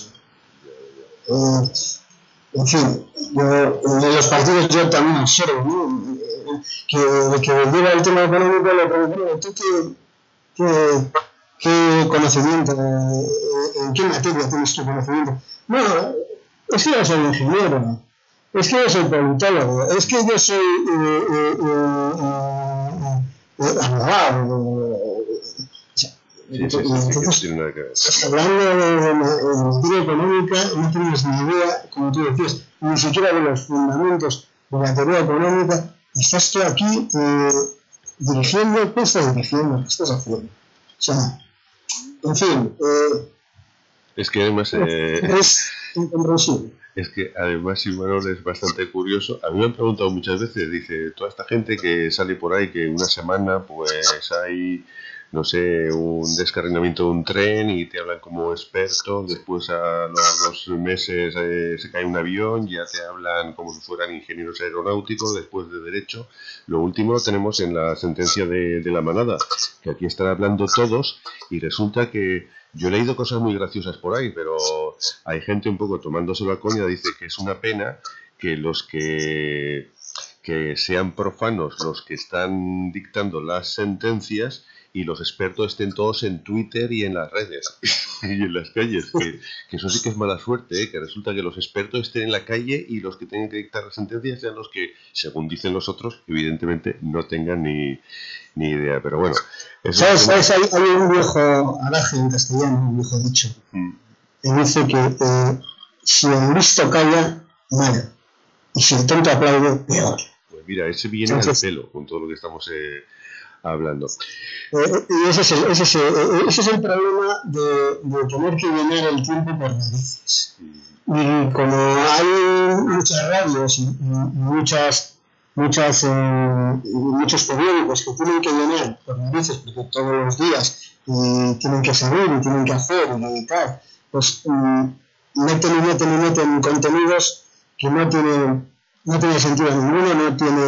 Eh, en fin, yo, en los partidos yo también observo, ¿no? Que, que lleva el tema económico, le pregunto, ¿tú qué, qué, qué conocimiento, en qué materia tienes tu conocimiento? No, es que yo soy ingeniero, es que yo soy politólogo, es que yo soy eh, eh, eh, eh, abogado. Sí, sí, sí, entonces, sí, estás hablando de materia económica, no tienes ni idea, como tú decías, ni siquiera de los fundamentos de la teoría económica. Estás tú aquí eh, dirigiendo, ¿qué estás dirigiendo? ¿Qué estás haciendo? O sea, en fin. Eh, es que además. Eh, es incomprensible. Es que además, Imanol, es bastante curioso. A mí me han preguntado muchas veces, dice, toda esta gente que sale por ahí, que una semana pues hay, no sé, un descarrilamiento de un tren y te hablan como experto, después a los dos meses eh, se cae un avión, ya te hablan como si fueran ingenieros aeronáuticos, después de derecho. Lo último lo tenemos en la sentencia de, de la manada, que aquí están hablando todos y resulta que yo he leído cosas muy graciosas por ahí, pero hay gente un poco tomándose la coña, dice que es una pena que los que, que sean profanos los que están dictando las sentencias y los expertos estén todos en Twitter y en las redes y en las calles, que, que eso sí que es mala suerte, ¿eh? Que resulta que los expertos estén en la calle y los que tienen que dictar las sentencias sean los que, según dicen los otros, evidentemente no tengan ni, ni idea, pero bueno. ¿Sabes? ¿Sabes? Hay, hay un viejo adagio en castellano, un viejo dicho, mm. que dice que eh, si el listo calla, mal, y si el tonto aplaude, peor. Pues mira, ese viene Entonces, al pelo con todo lo que estamos eh, hablando. Eh, y ese es, el, ese, es el, ese es el problema de, de tener que llenar el tiempo por narices. Mm. Y como hay muchas radios y, y muchas muchas, eh, muchos periódicos que tienen que llenar por narices, porque todos los días y tienen que saber y tienen que hacer y tal, pues um, meten y meten y meten contenidos que no tienen, no tiene sentido ninguno, no tiene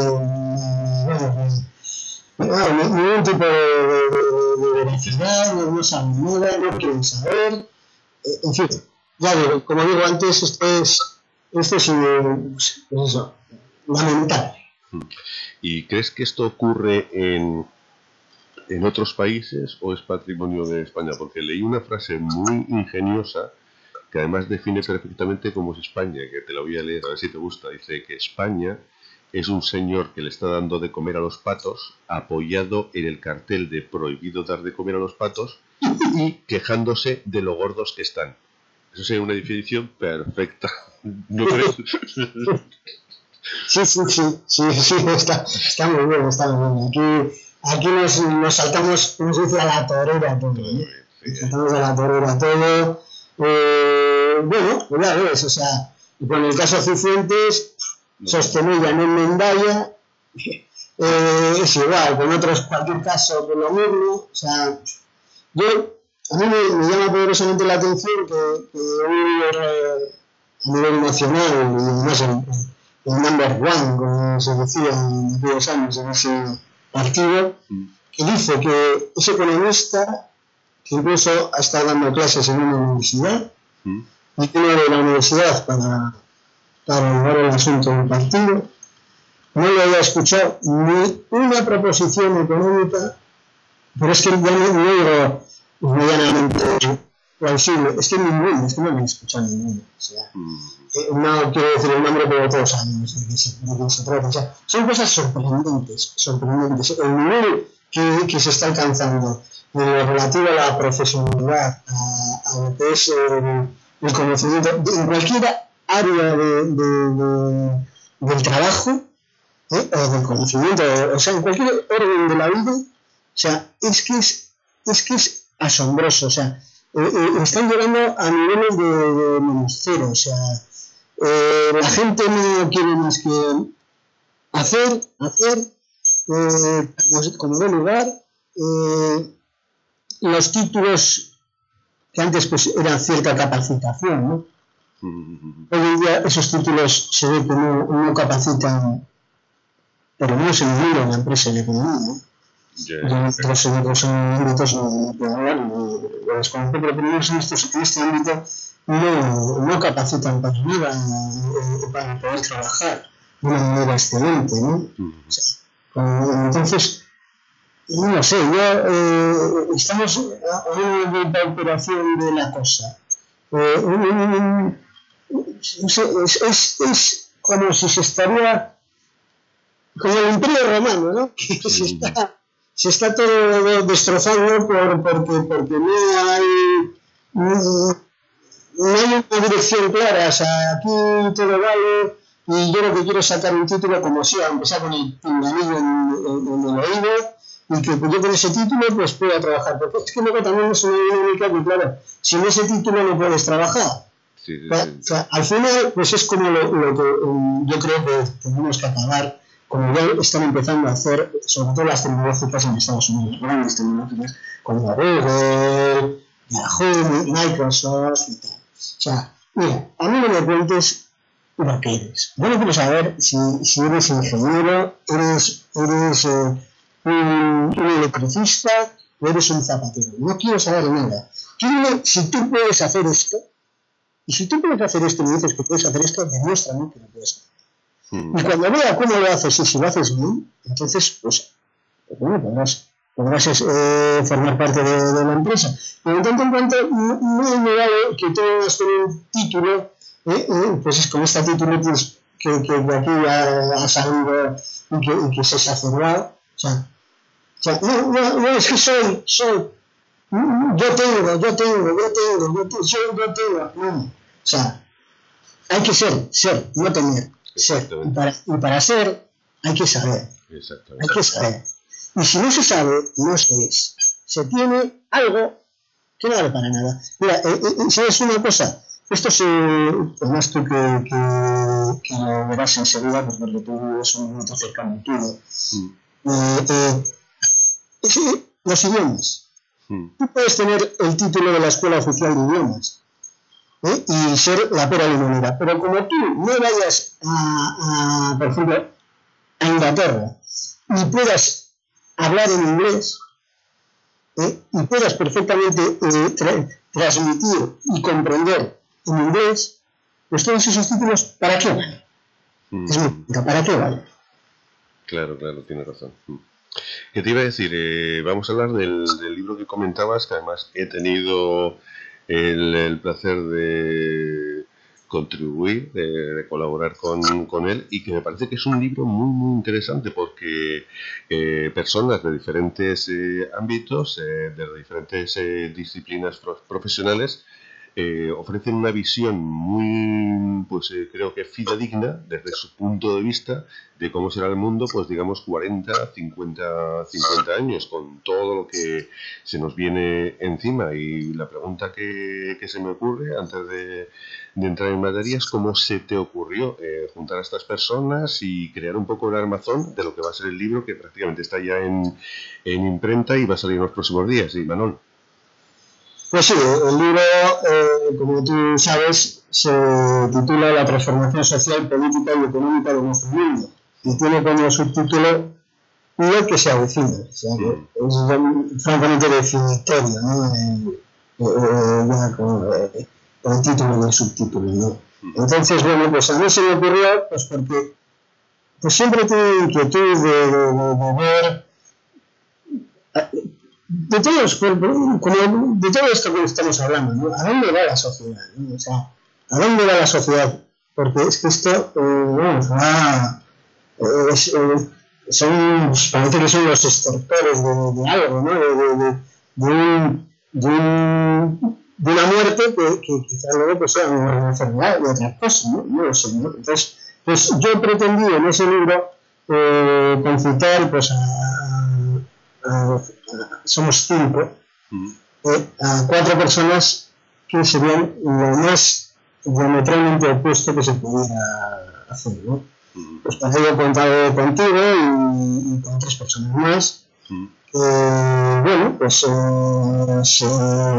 bueno, no, ningún tipo de, de, de, de veracidad, no, no saben nada, no quieren saber, eh, en fin, ya digo, como digo antes, esto es, esto es pues eso, lamentable. ¿Y crees que esto ocurre en, en otros países o es patrimonio de España? Porque leí una frase muy ingeniosa que además define perfectamente cómo es España, que te la voy a leer a ver si te gusta. Dice que España es un señor que le está dando de comer a los patos, apoyado en el cartel de prohibido dar de comer a los patos y quejándose de lo gordos que están. Eso sería una definición perfecta, ¿no crees? Sí, sí, sí, sí, sí, está, está muy bien, está muy bien. Aquí, aquí nos, nos saltamos, como se dice, a la torera todo, ¿eh? Nos saltamos a la torera todo. Eh, bueno, pues ya ves, o sea, con el caso Cifuentes, Sostenilla en Mendaya, eh, es igual, con otros cualquier caso que lo mismo, o sea, yo, a mí me, me llama poderosamente la atención que, que un, eh, a nivel nacional, y además en, el number one, como se decía en aquellos años en ese partido, que dice que es economista, que incluso ha estado dando clases en una universidad, mm. y que no de la universidad para, para llevar el asunto del partido, no le había escuchado ni una proposición económica, pero es que ya no, no digo medianamente plausible, es que ninguno, es que no me he escuchado ninguno, o sea, mm. eh, no quiero decir el nombre, pero todos sabemos de qué se, de qué se trata, o sea, son cosas sorprendentes, sorprendentes, el nivel que, que se está alcanzando en lo relativo a la profesionalidad, a, a lo que es el, el conocimiento, en cualquier área de, de, de, del trabajo, ¿eh? o del conocimiento, o sea, en cualquier orden de la vida, o sea, es que es, es, que es asombroso, o sea, eh, eh, están llegando a niveles de, de menos cero, o sea, eh, la gente no quiere más que hacer, hacer, eh, como, como de lugar, eh, los títulos que antes pues era cierta capacitación, ¿no? Mm-hmm. Hoy en día esos títulos se ve que no, no capacitan, por lo menos en el mundo de la empresa y la economía, ¿no? Yeah, okay. Los otros ámbitos no puedo hablar, lo desconozco, pero por lo menos en, estos, en este ámbito no, no capacitan para nada eh, para poder trabajar de una manera excelente, ¿no? Mm-hmm. O sea, como, entonces, no lo sé, ya eh, estamos en una operación de la cosa. Eh, un, no sé, es, es, es como si se estaría, como el Imperio Romano, ¿no? Que se está, se está todo destrozando por, porque, porque no hay, no, no hay una dirección clara. O sea, aquí todo vale y yo lo que quiero es sacar un título como sea, empezar con el pinganillo en, en, en el oído, y que yo con ese título pues pueda trabajar, porque es que luego también es una dinámica que, claro, sin ese título no puedes trabajar. Sí, sí, sí. O sea, al final pues es como lo, lo que um, yo creo que tenemos que acabar, como ya están empezando a hacer, sobre todo las tecnológicas en Estados Unidos, grandes tecnológicas, como Google, Yahoo, Microsoft y tal. O sea, mira, a mí no me cuentes lo que eres. Yo no quiero saber si, si eres ingeniero, eres, eres eh, un, un electricista o eres un zapatero. No quiero saber nada. Quiero si tú puedes hacer esto, y si tú puedes hacer esto y me dices que puedes hacer esto, demuéstrame que lo puedes hacer. Mm. Y cuando vea cómo lo haces y si lo haces bien, entonces, pues, pues bueno, podrás, podrás eh, formar parte de, de la empresa. Pero en tanto en cuanto no, no me vale que tengas un título, eh, eh, pues es con este título pues, que, que de aquí ha, ha salido y que, y que se sacerdote. O sea, o sea no, no, no, es que soy, soy, yo tengo, yo tengo, yo tengo, yo tengo, yo, yo tengo, no. O sea, hay que ser, ser, no tener, ser. Y para, y para ser, hay que saber. Hay que saber. Y si no se sabe, no se es. Se tiene algo que no vale para nada. Mira, eh, eh, ¿sabes una cosa? esto se, además tú que, que, que lo verás enseguida, pues porque tú es un momento cercano tuyo. Mm. Eh, eh, es, los idiomas. Mm. Tú puedes tener el título de la Escuela Oficial de Idiomas, ¿eh? Y ser la pera limonera, pero como tú no vayas a, a por ejemplo, a Inglaterra y puedas hablar en inglés, ¿eh? Y puedas perfectamente eh, tra transmitir y comprender en inglés, pues todos esos títulos, ¿para qué valen? Mm. Es muy, ¿para qué valen? Claro, claro, tienes razón. ¿Qué te iba a decir? Eh, vamos a hablar del, del libro que comentabas, que además he tenido el, el placer de contribuir, de, de colaborar con, con él, y que me parece que es un libro muy, muy interesante porque eh, personas de diferentes eh, ámbitos, eh, de diferentes eh, disciplinas pro profesionales, Eh, ofrecen una visión muy, pues eh, creo que fidedigna desde su punto de vista de cómo será el mundo, pues digamos cuarenta, cincuenta, cincuenta años, con todo lo que se nos viene encima. Y la pregunta que, que se me ocurre antes de, de entrar en materia es cómo se te ocurrió eh, juntar a estas personas y crear un poco el armazón de lo que va a ser el libro, que prácticamente está ya en, en imprenta y va a salir en los próximos días. ¿Sí, Manuel? Pues sí, el libro, eh, como tú sabes, se titula La transformación social, política y económica de nuestro mundo y tiene como subtítulo Lo que se avecina. O sea, que es francamente definitorio, ¿no? Eh, eh, ya con, eh, con el título y el subtítulo, ¿no? Entonces, bueno, pues a mí se me ocurrió, pues porque pues siempre tuve inquietud de, de, de, de ver... De, todos, como de todo esto que estamos hablando, ¿no? ¿A dónde va la sociedad? ¿No? O sea, ¿a dónde va la sociedad? Porque es que esto, eh, bueno, va, eh, es, eh, son, parece que son los extortores de, de algo, ¿no? De, de, de, de, un, de, un, de una muerte que, que quizás luego pues, sea una enfermedad y otras cosas, ¿no? No lo sé, ¿no? Entonces, pues yo pretendí en ese libro eh, concitar pues, a Uh, somos cinco, uh, eh, a cuatro personas que serían lo más diametralmente opuesto que se pudiera hacer, ¿no? Uh, pues para ello he contado contigo y, y con tres personas más. Uh, eh, bueno, pues eh, se,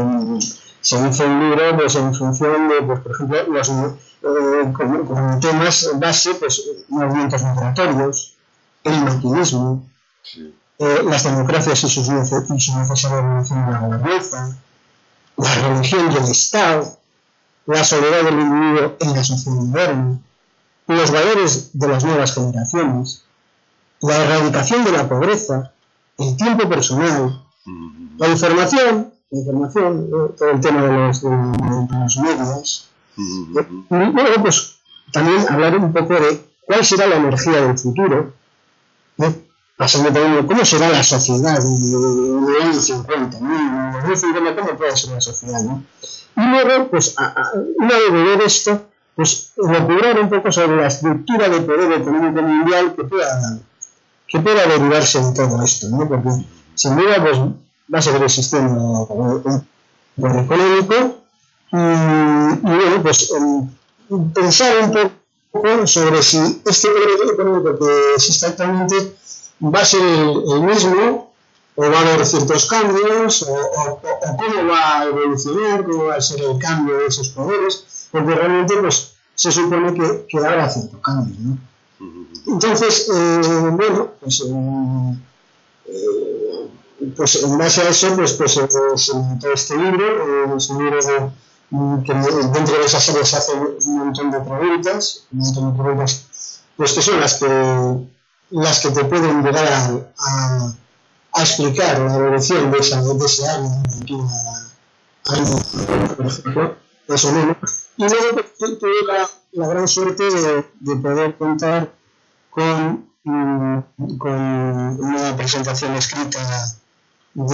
se hizo un libro pues, en función de, pues, por ejemplo, los, eh, con, con temas base, pues movimientos migratorios, el maquinismo, sí. Eh, las democracias y, sus y su necesaria evolución de la gobernanza, la religión y el Estado, la soledad del individuo en la sociedad moderna, los valores de las nuevas generaciones, la erradicación de la pobreza, el tiempo personal, la información, la información, ¿no? Todo el tema de los, de, de los medios, y luego pues también hablar un poco de cuál será la energía del futuro, ¿no? Pasando por cómo será la sociedad en el año cincuenta, ¿no? En el año cincuenta, ¿cómo puede ser la sociedad, ¿no? Y luego, pues, a, a, una vez de ver esto, pues, elucubrar un poco sobre la estructura de poder económico mundial que pueda, que pueda derivarse en todo esto, ¿no? Porque, sin duda, pues, va a seguir existiendo un poder económico y, y, bueno, pues, um, pensar un poco sobre si este poder económico que existe actualmente va a ser el, el mismo, o va a haber ciertos cambios, o, o, o cómo va a evolucionar, cómo va a ser el cambio de esos poderes, porque realmente pues, se supone que, que habrá cierto cambio, ¿no? Entonces, eh, bueno, pues, eh, eh, pues en base a eso, pues, pues eh, se montó este libro, eh, es un libro de, que dentro de esa serie se hace un montón de preguntas, un montón de preguntas, pues que son las que las que te pueden llegar a, a, a explicar la evolución de, esa, de ese año, de aquí a año, por ejemplo, más o menos. Y luego pues, tuve la, la gran suerte de, de poder contar con, con una presentación escrita de,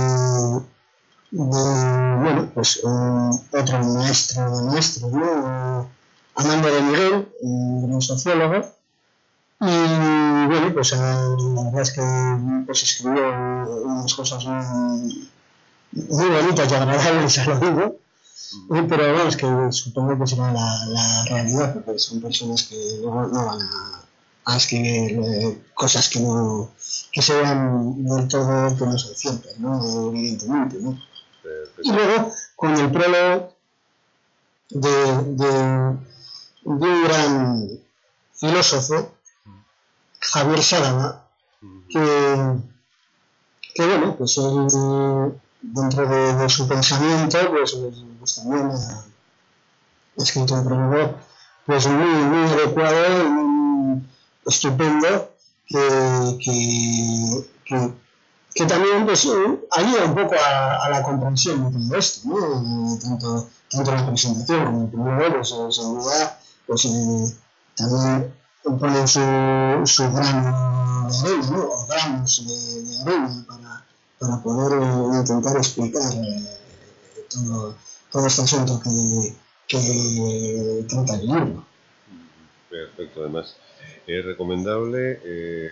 de bueno, pues um, otro maestro de maestros, ¿no? Amanda de Miguel, un sociólogo. Y bueno, pues la verdad es que pues, escribió unas cosas muy, muy bonitas y agradables a lo digo. Eh, pero vamos, que supongo que será la, la realidad, porque son personas que luego no van a, a escribir eh, cosas que no que sean del todo que no son ciertas, ¿no? Evidentemente, ¿no? Y luego, con el prólogo de, de, de un gran filósofo, Javier Sárama, que, que bueno, pues él, dentro de, de su pensamiento, pues, pues también ha escrito un prólogo pues muy, muy adecuado, muy estupendo, que, que, que, que también pues, ayuda un poco a, a la comprensión de todo esto, ¿no? Tanto, tanto la presentación como el prólogo, pues sin duda, pues eh, también ponen su, su grano de arena, ¿no? O granos de, de arena para, para poder eh, intentar explicar eh, todo, todo este asunto que, que trata el libro. Perfecto, además es recomendable eh,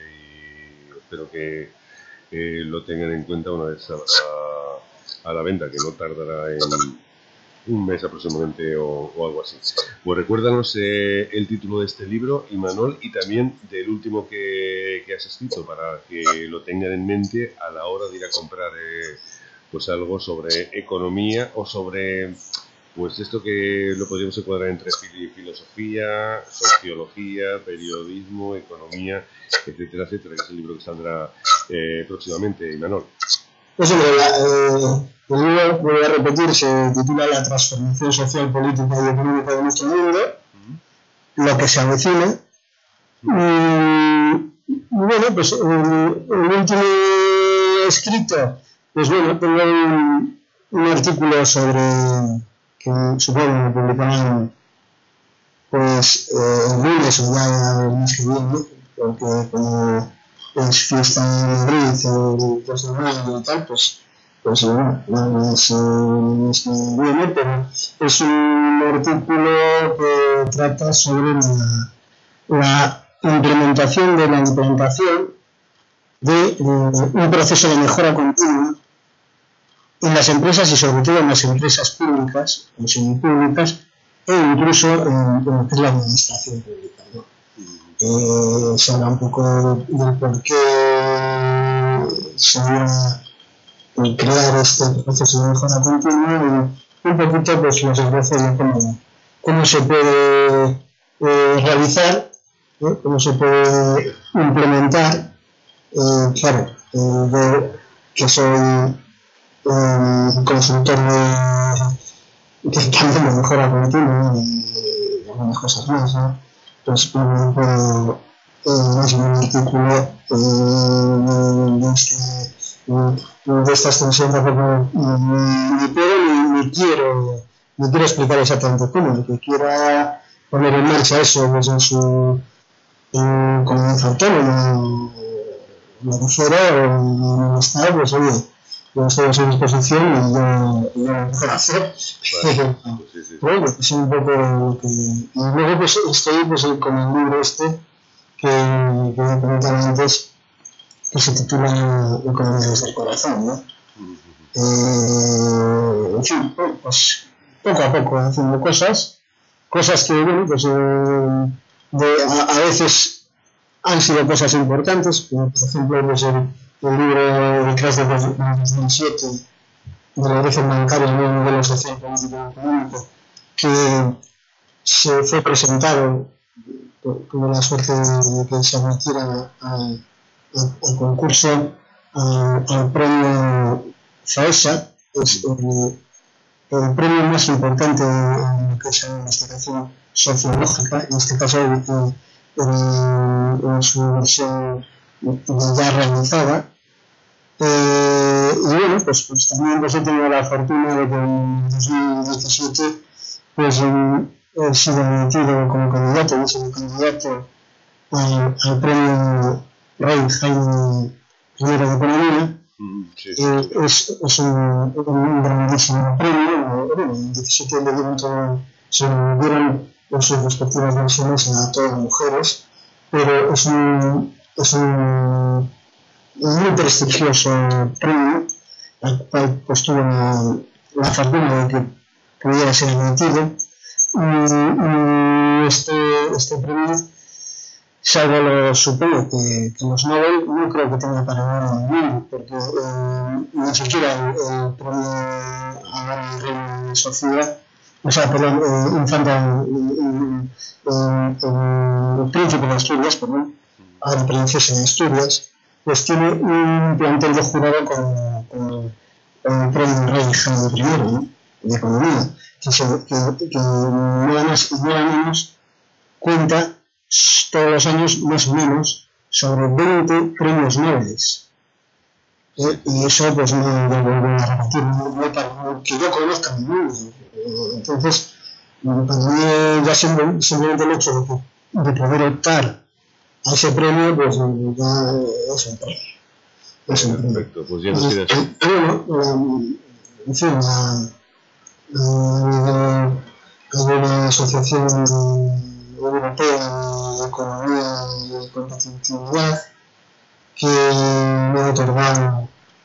y espero que eh, lo tengan en cuenta una vez a, a, a la venta, que no tardará en un mes aproximadamente o, o algo así. Pues recuérdanos eh, el título de este libro, Imanol, y también del último que, que has escrito, para que lo tengan en mente a la hora de ir a comprar eh, pues algo sobre economía o sobre pues esto que lo podríamos encuadrar entre filosofía, sociología, periodismo, economía, etcétera, etcétera, que es el libro que saldrá eh, próximamente, Imanol. Pues hombre, eh, el libro, voy a repetir, se titula La transformación social, política y económica de nuestro mundo, uh-huh. Lo que se avecina. Uh-huh. Y bueno, pues el, el último escrito, pues bueno, tengo un, un artículo sobre, que supongo que publicarán pues eh, el lunes o ya el mes que viene, porque como es fiesta en Madrid, el dos de mayo y tal, pues, pues bueno, no es el mes que viene, pero es un artículo que trata sobre la, la implementación de la implantación de, de un proceso de mejora continua en las empresas y sobre todo en las empresas públicas o semipúblicas e incluso en, en lo que es la administración pública, ¿no? Eh, se habla un poco del por qué se va a crear este proceso de mejora continua y un poquito pues los esbozos de cómo, cómo se puede eh, realizar, ¿eh? Cómo se puede implementar. Eh, claro, eh, yo que soy un consultor de, de cambio de mejora continua y algunas cosas más, ¿no? Pues puedo, puedo eh, es un artículo eh, de, este, de esta extensión tampoco ni puedo ni, ni quiero ni quiero explicar exactamente cómo. El que quiera poner en marcha eso pues en su en, como un autónomo lo que fuera o en un estado, pues oye, yo estoy a su disposición y yo, yo lo puedo hacer. Bueno, sí, sí. Bueno, pues es un poco lo que... Y luego pues estoy pues, con el libro este que, que me comentaba antes, que se titula Economía desde el corazón, ¿no? Eh, en fin, pues poco a poco haciendo cosas, cosas que, bueno, pues eh, de, a, a veces han sido cosas importantes, como por ejemplo pues el, el libro detrás de dos mil siete de la reforma bancaria en un modelo social, político y económico, que se fue presentado, tuve la suerte de que se admitiera al, al concurso, al, al premio FAESA, es el, el premio más importante en lo que es la investigación sociológica, en este caso el, el, en su versión ya realizada. Eh, y bueno, pues, pues también pues he tenido la fortuna de que en dos mil diecisiete pues he sido admitido como candidato, he sido candidato al, al premio Rey Jaime primero de Economía. Sí, sí. Eh, es, es un, un grandísimo premio. Bueno, en diecisiete de dentro se dieron en sus respectivas versiones a todas las mujeres, pero es un, es un muy prestigioso premio, al cual pues tuve la, la fortuna de que pudiera ser admitido. Y, y este, este premio, salvo lo supongo que, que los Nobel, no creo que tenga para nada ninguno, porque eh, ni siquiera el, el premio ahora el Reino de Sofía, o sea, perdón, eh, Infanta, el, el, el Príncipe de Asturias, perdón, ahora Princesa de Asturias, pues tiene un plantel de jurado con, con, con el premio Rey Jaime primero, ¿no? De Economía, que, se, que, que nada más y nada menos cuenta todos los años más o menos sobre veinte premios Nobel. ¿Eh? Y eso pues no lo vuelvo a repetir, no, no para que yo conozca ninguno. Eh, entonces, para mí ya simplemente, simplemente el hecho de, que, de poder optar a ese premio, pues ya es un premio. Es un premio. Perfecto, pues ya nos quedas. Bueno, la, en fin, la, la, hay una asociación europea de economía y competitividad que me ha otorgado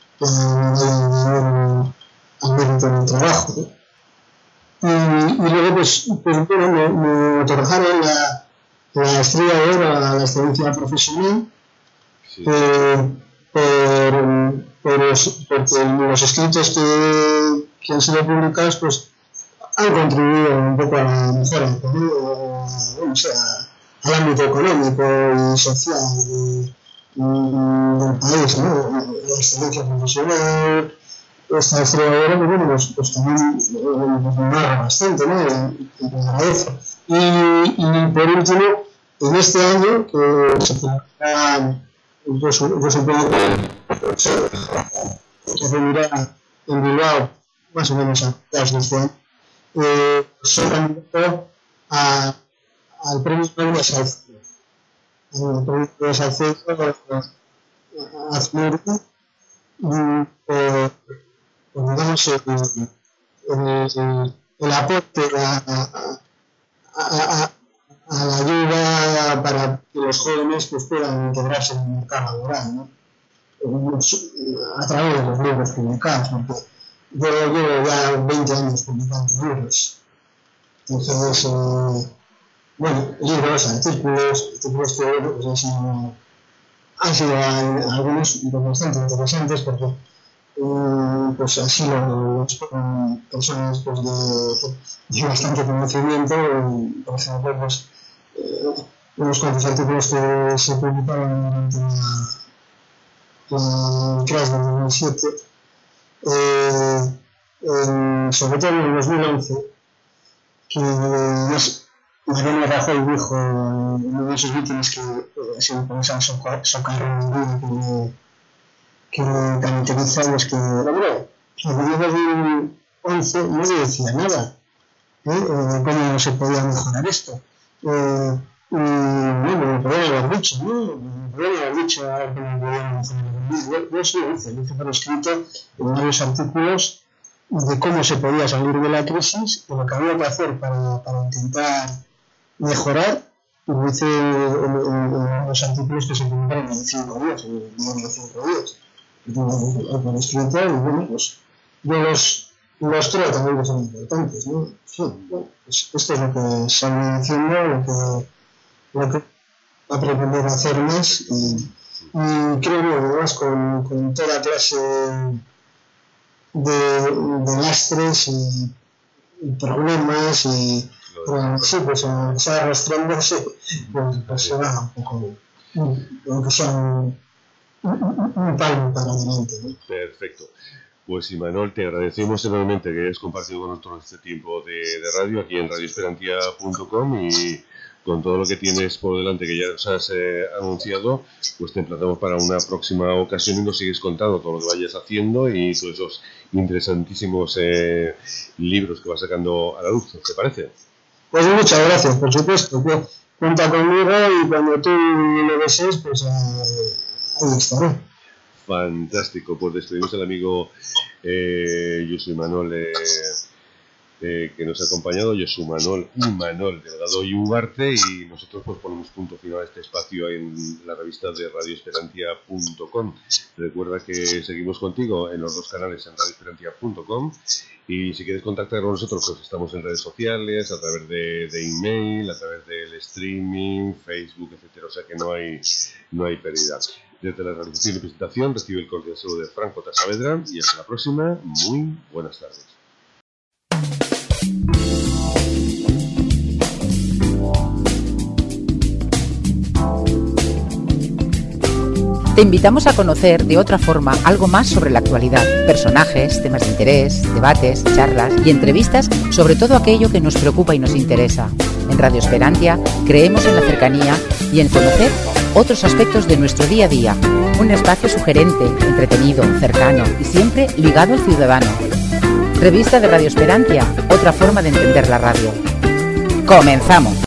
el al mérito del trabajo. Y, y luego, pues, pues bueno, me, me otorgaron la, la estrella de oro a la excelencia profesional. Sí. eh, por, por los, porque los escritos que, que han sido publicados pues han contribuido un poco a la mejora o sea, al ámbito económico y social de, del país, ¿no? La excelencia profesional, esta estrella de oro, bueno, pues, pues también me honra bastante, ¿no? Y, y me agradezco. Y, y por último, en este año, que se celebrará, yo, yo supongo que se reunirá en Bilbao, más o menos a finales de este año, eh, soy candidato a, al premio Nobel de Salcedo. El premio de Salcedo a Zurich, por, por digamos, el, el, el aporte a, a, a, a la ayuda para que los jóvenes pues, puedan integrarse en el mercado laboral, ¿no? A través de los libros publicados, porque yo llevo ya veinte años publicando libros. Entonces, eh, bueno, libros, artículos, artículos teóricos, pues, han sido, han sido algunos bastante interesantes porque eh, pues así lo exponen personas pues, de, de bastante conocimiento. Por ejemplo, pues, eh, unos cuantos artículos que se publicaron durante la, la crash del dos mil siete, eh, en, sobre todo en el dos mil once, que Mariano Rajoy dijo en uno de sus mítines que ha sido con esa socarrón que le caracterizaba, es que, hombre, que en el dos mil once no le decía nada, ¿eh? de cómo se podía mejorar esto. Eh, y bueno, me podrían haber dicho, ¿no? Me podrían haber dicho cómo podían mejorar. Yo sí lo hice, lo hice por escrito en varios artículos de cómo se podía salir de la crisis y lo que había que hacer para, para intentar mejorar, y lo hice en, en, en los artículos que se publicaron en cinco días, en el diario de cinco días. Por escrito, y bueno, pues yo los, los creo también que son importantes, ¿no? Sí, bueno, pues esto es lo que salgo diciendo, lo que, lo que va a pretender hacer más, y, y creo que además con, con toda clase de, de lastres y, y problemas y bueno, sí, pues aunque sea arrastrándose, pues, pues se va un poco, aunque sea un, un, un palmo para adelante, ¿no? Perfecto. Pues Imanol, te agradecemos enormemente que hayas compartido con nosotros este tiempo de, de radio aquí en radio esperantia punto com, y con todo lo que tienes por delante que ya nos has eh, anunciado, pues te emplazamos para una próxima ocasión y nos sigues contando todo lo que vayas haciendo y todos esos interesantísimos eh, libros que vas sacando a la luz, ¿te parece? Pues muchas gracias, por supuesto. Cuenta conmigo y cuando tú lo desees, pues eh, ahí estaré. Fantástico, pues despedimos al amigo, eh, yo soy Manuel, eh, eh, que nos ha acompañado, Josu Manuel, Manuel Delgado y Ugarte, y nosotros pues ponemos punto final a este espacio en la revista de radio esperantia punto com. Recuerda que seguimos contigo en los dos canales en radio esperantia punto com, y si quieres contactar con nosotros pues estamos en redes sociales, a través de, de email, a través del streaming, Facebook, etcétera, o sea que no hay, no hay pérdida. Desde la realización y presentación recibe el cordial saludo de Franco Saavedra, y hasta la próxima. Muy buenas tardes. Te invitamos a conocer de otra forma algo más sobre la actualidad, personajes, temas de interés, debates, charlas y entrevistas sobre todo aquello que nos preocupa y nos interesa. En Radio Esperantia creemos en la cercanía y en conocer otros aspectos de nuestro día a día. Un espacio sugerente, entretenido, cercano y siempre ligado al ciudadano. Revista de Radio Esperantia, otra forma de entender la radio. ¡Comenzamos!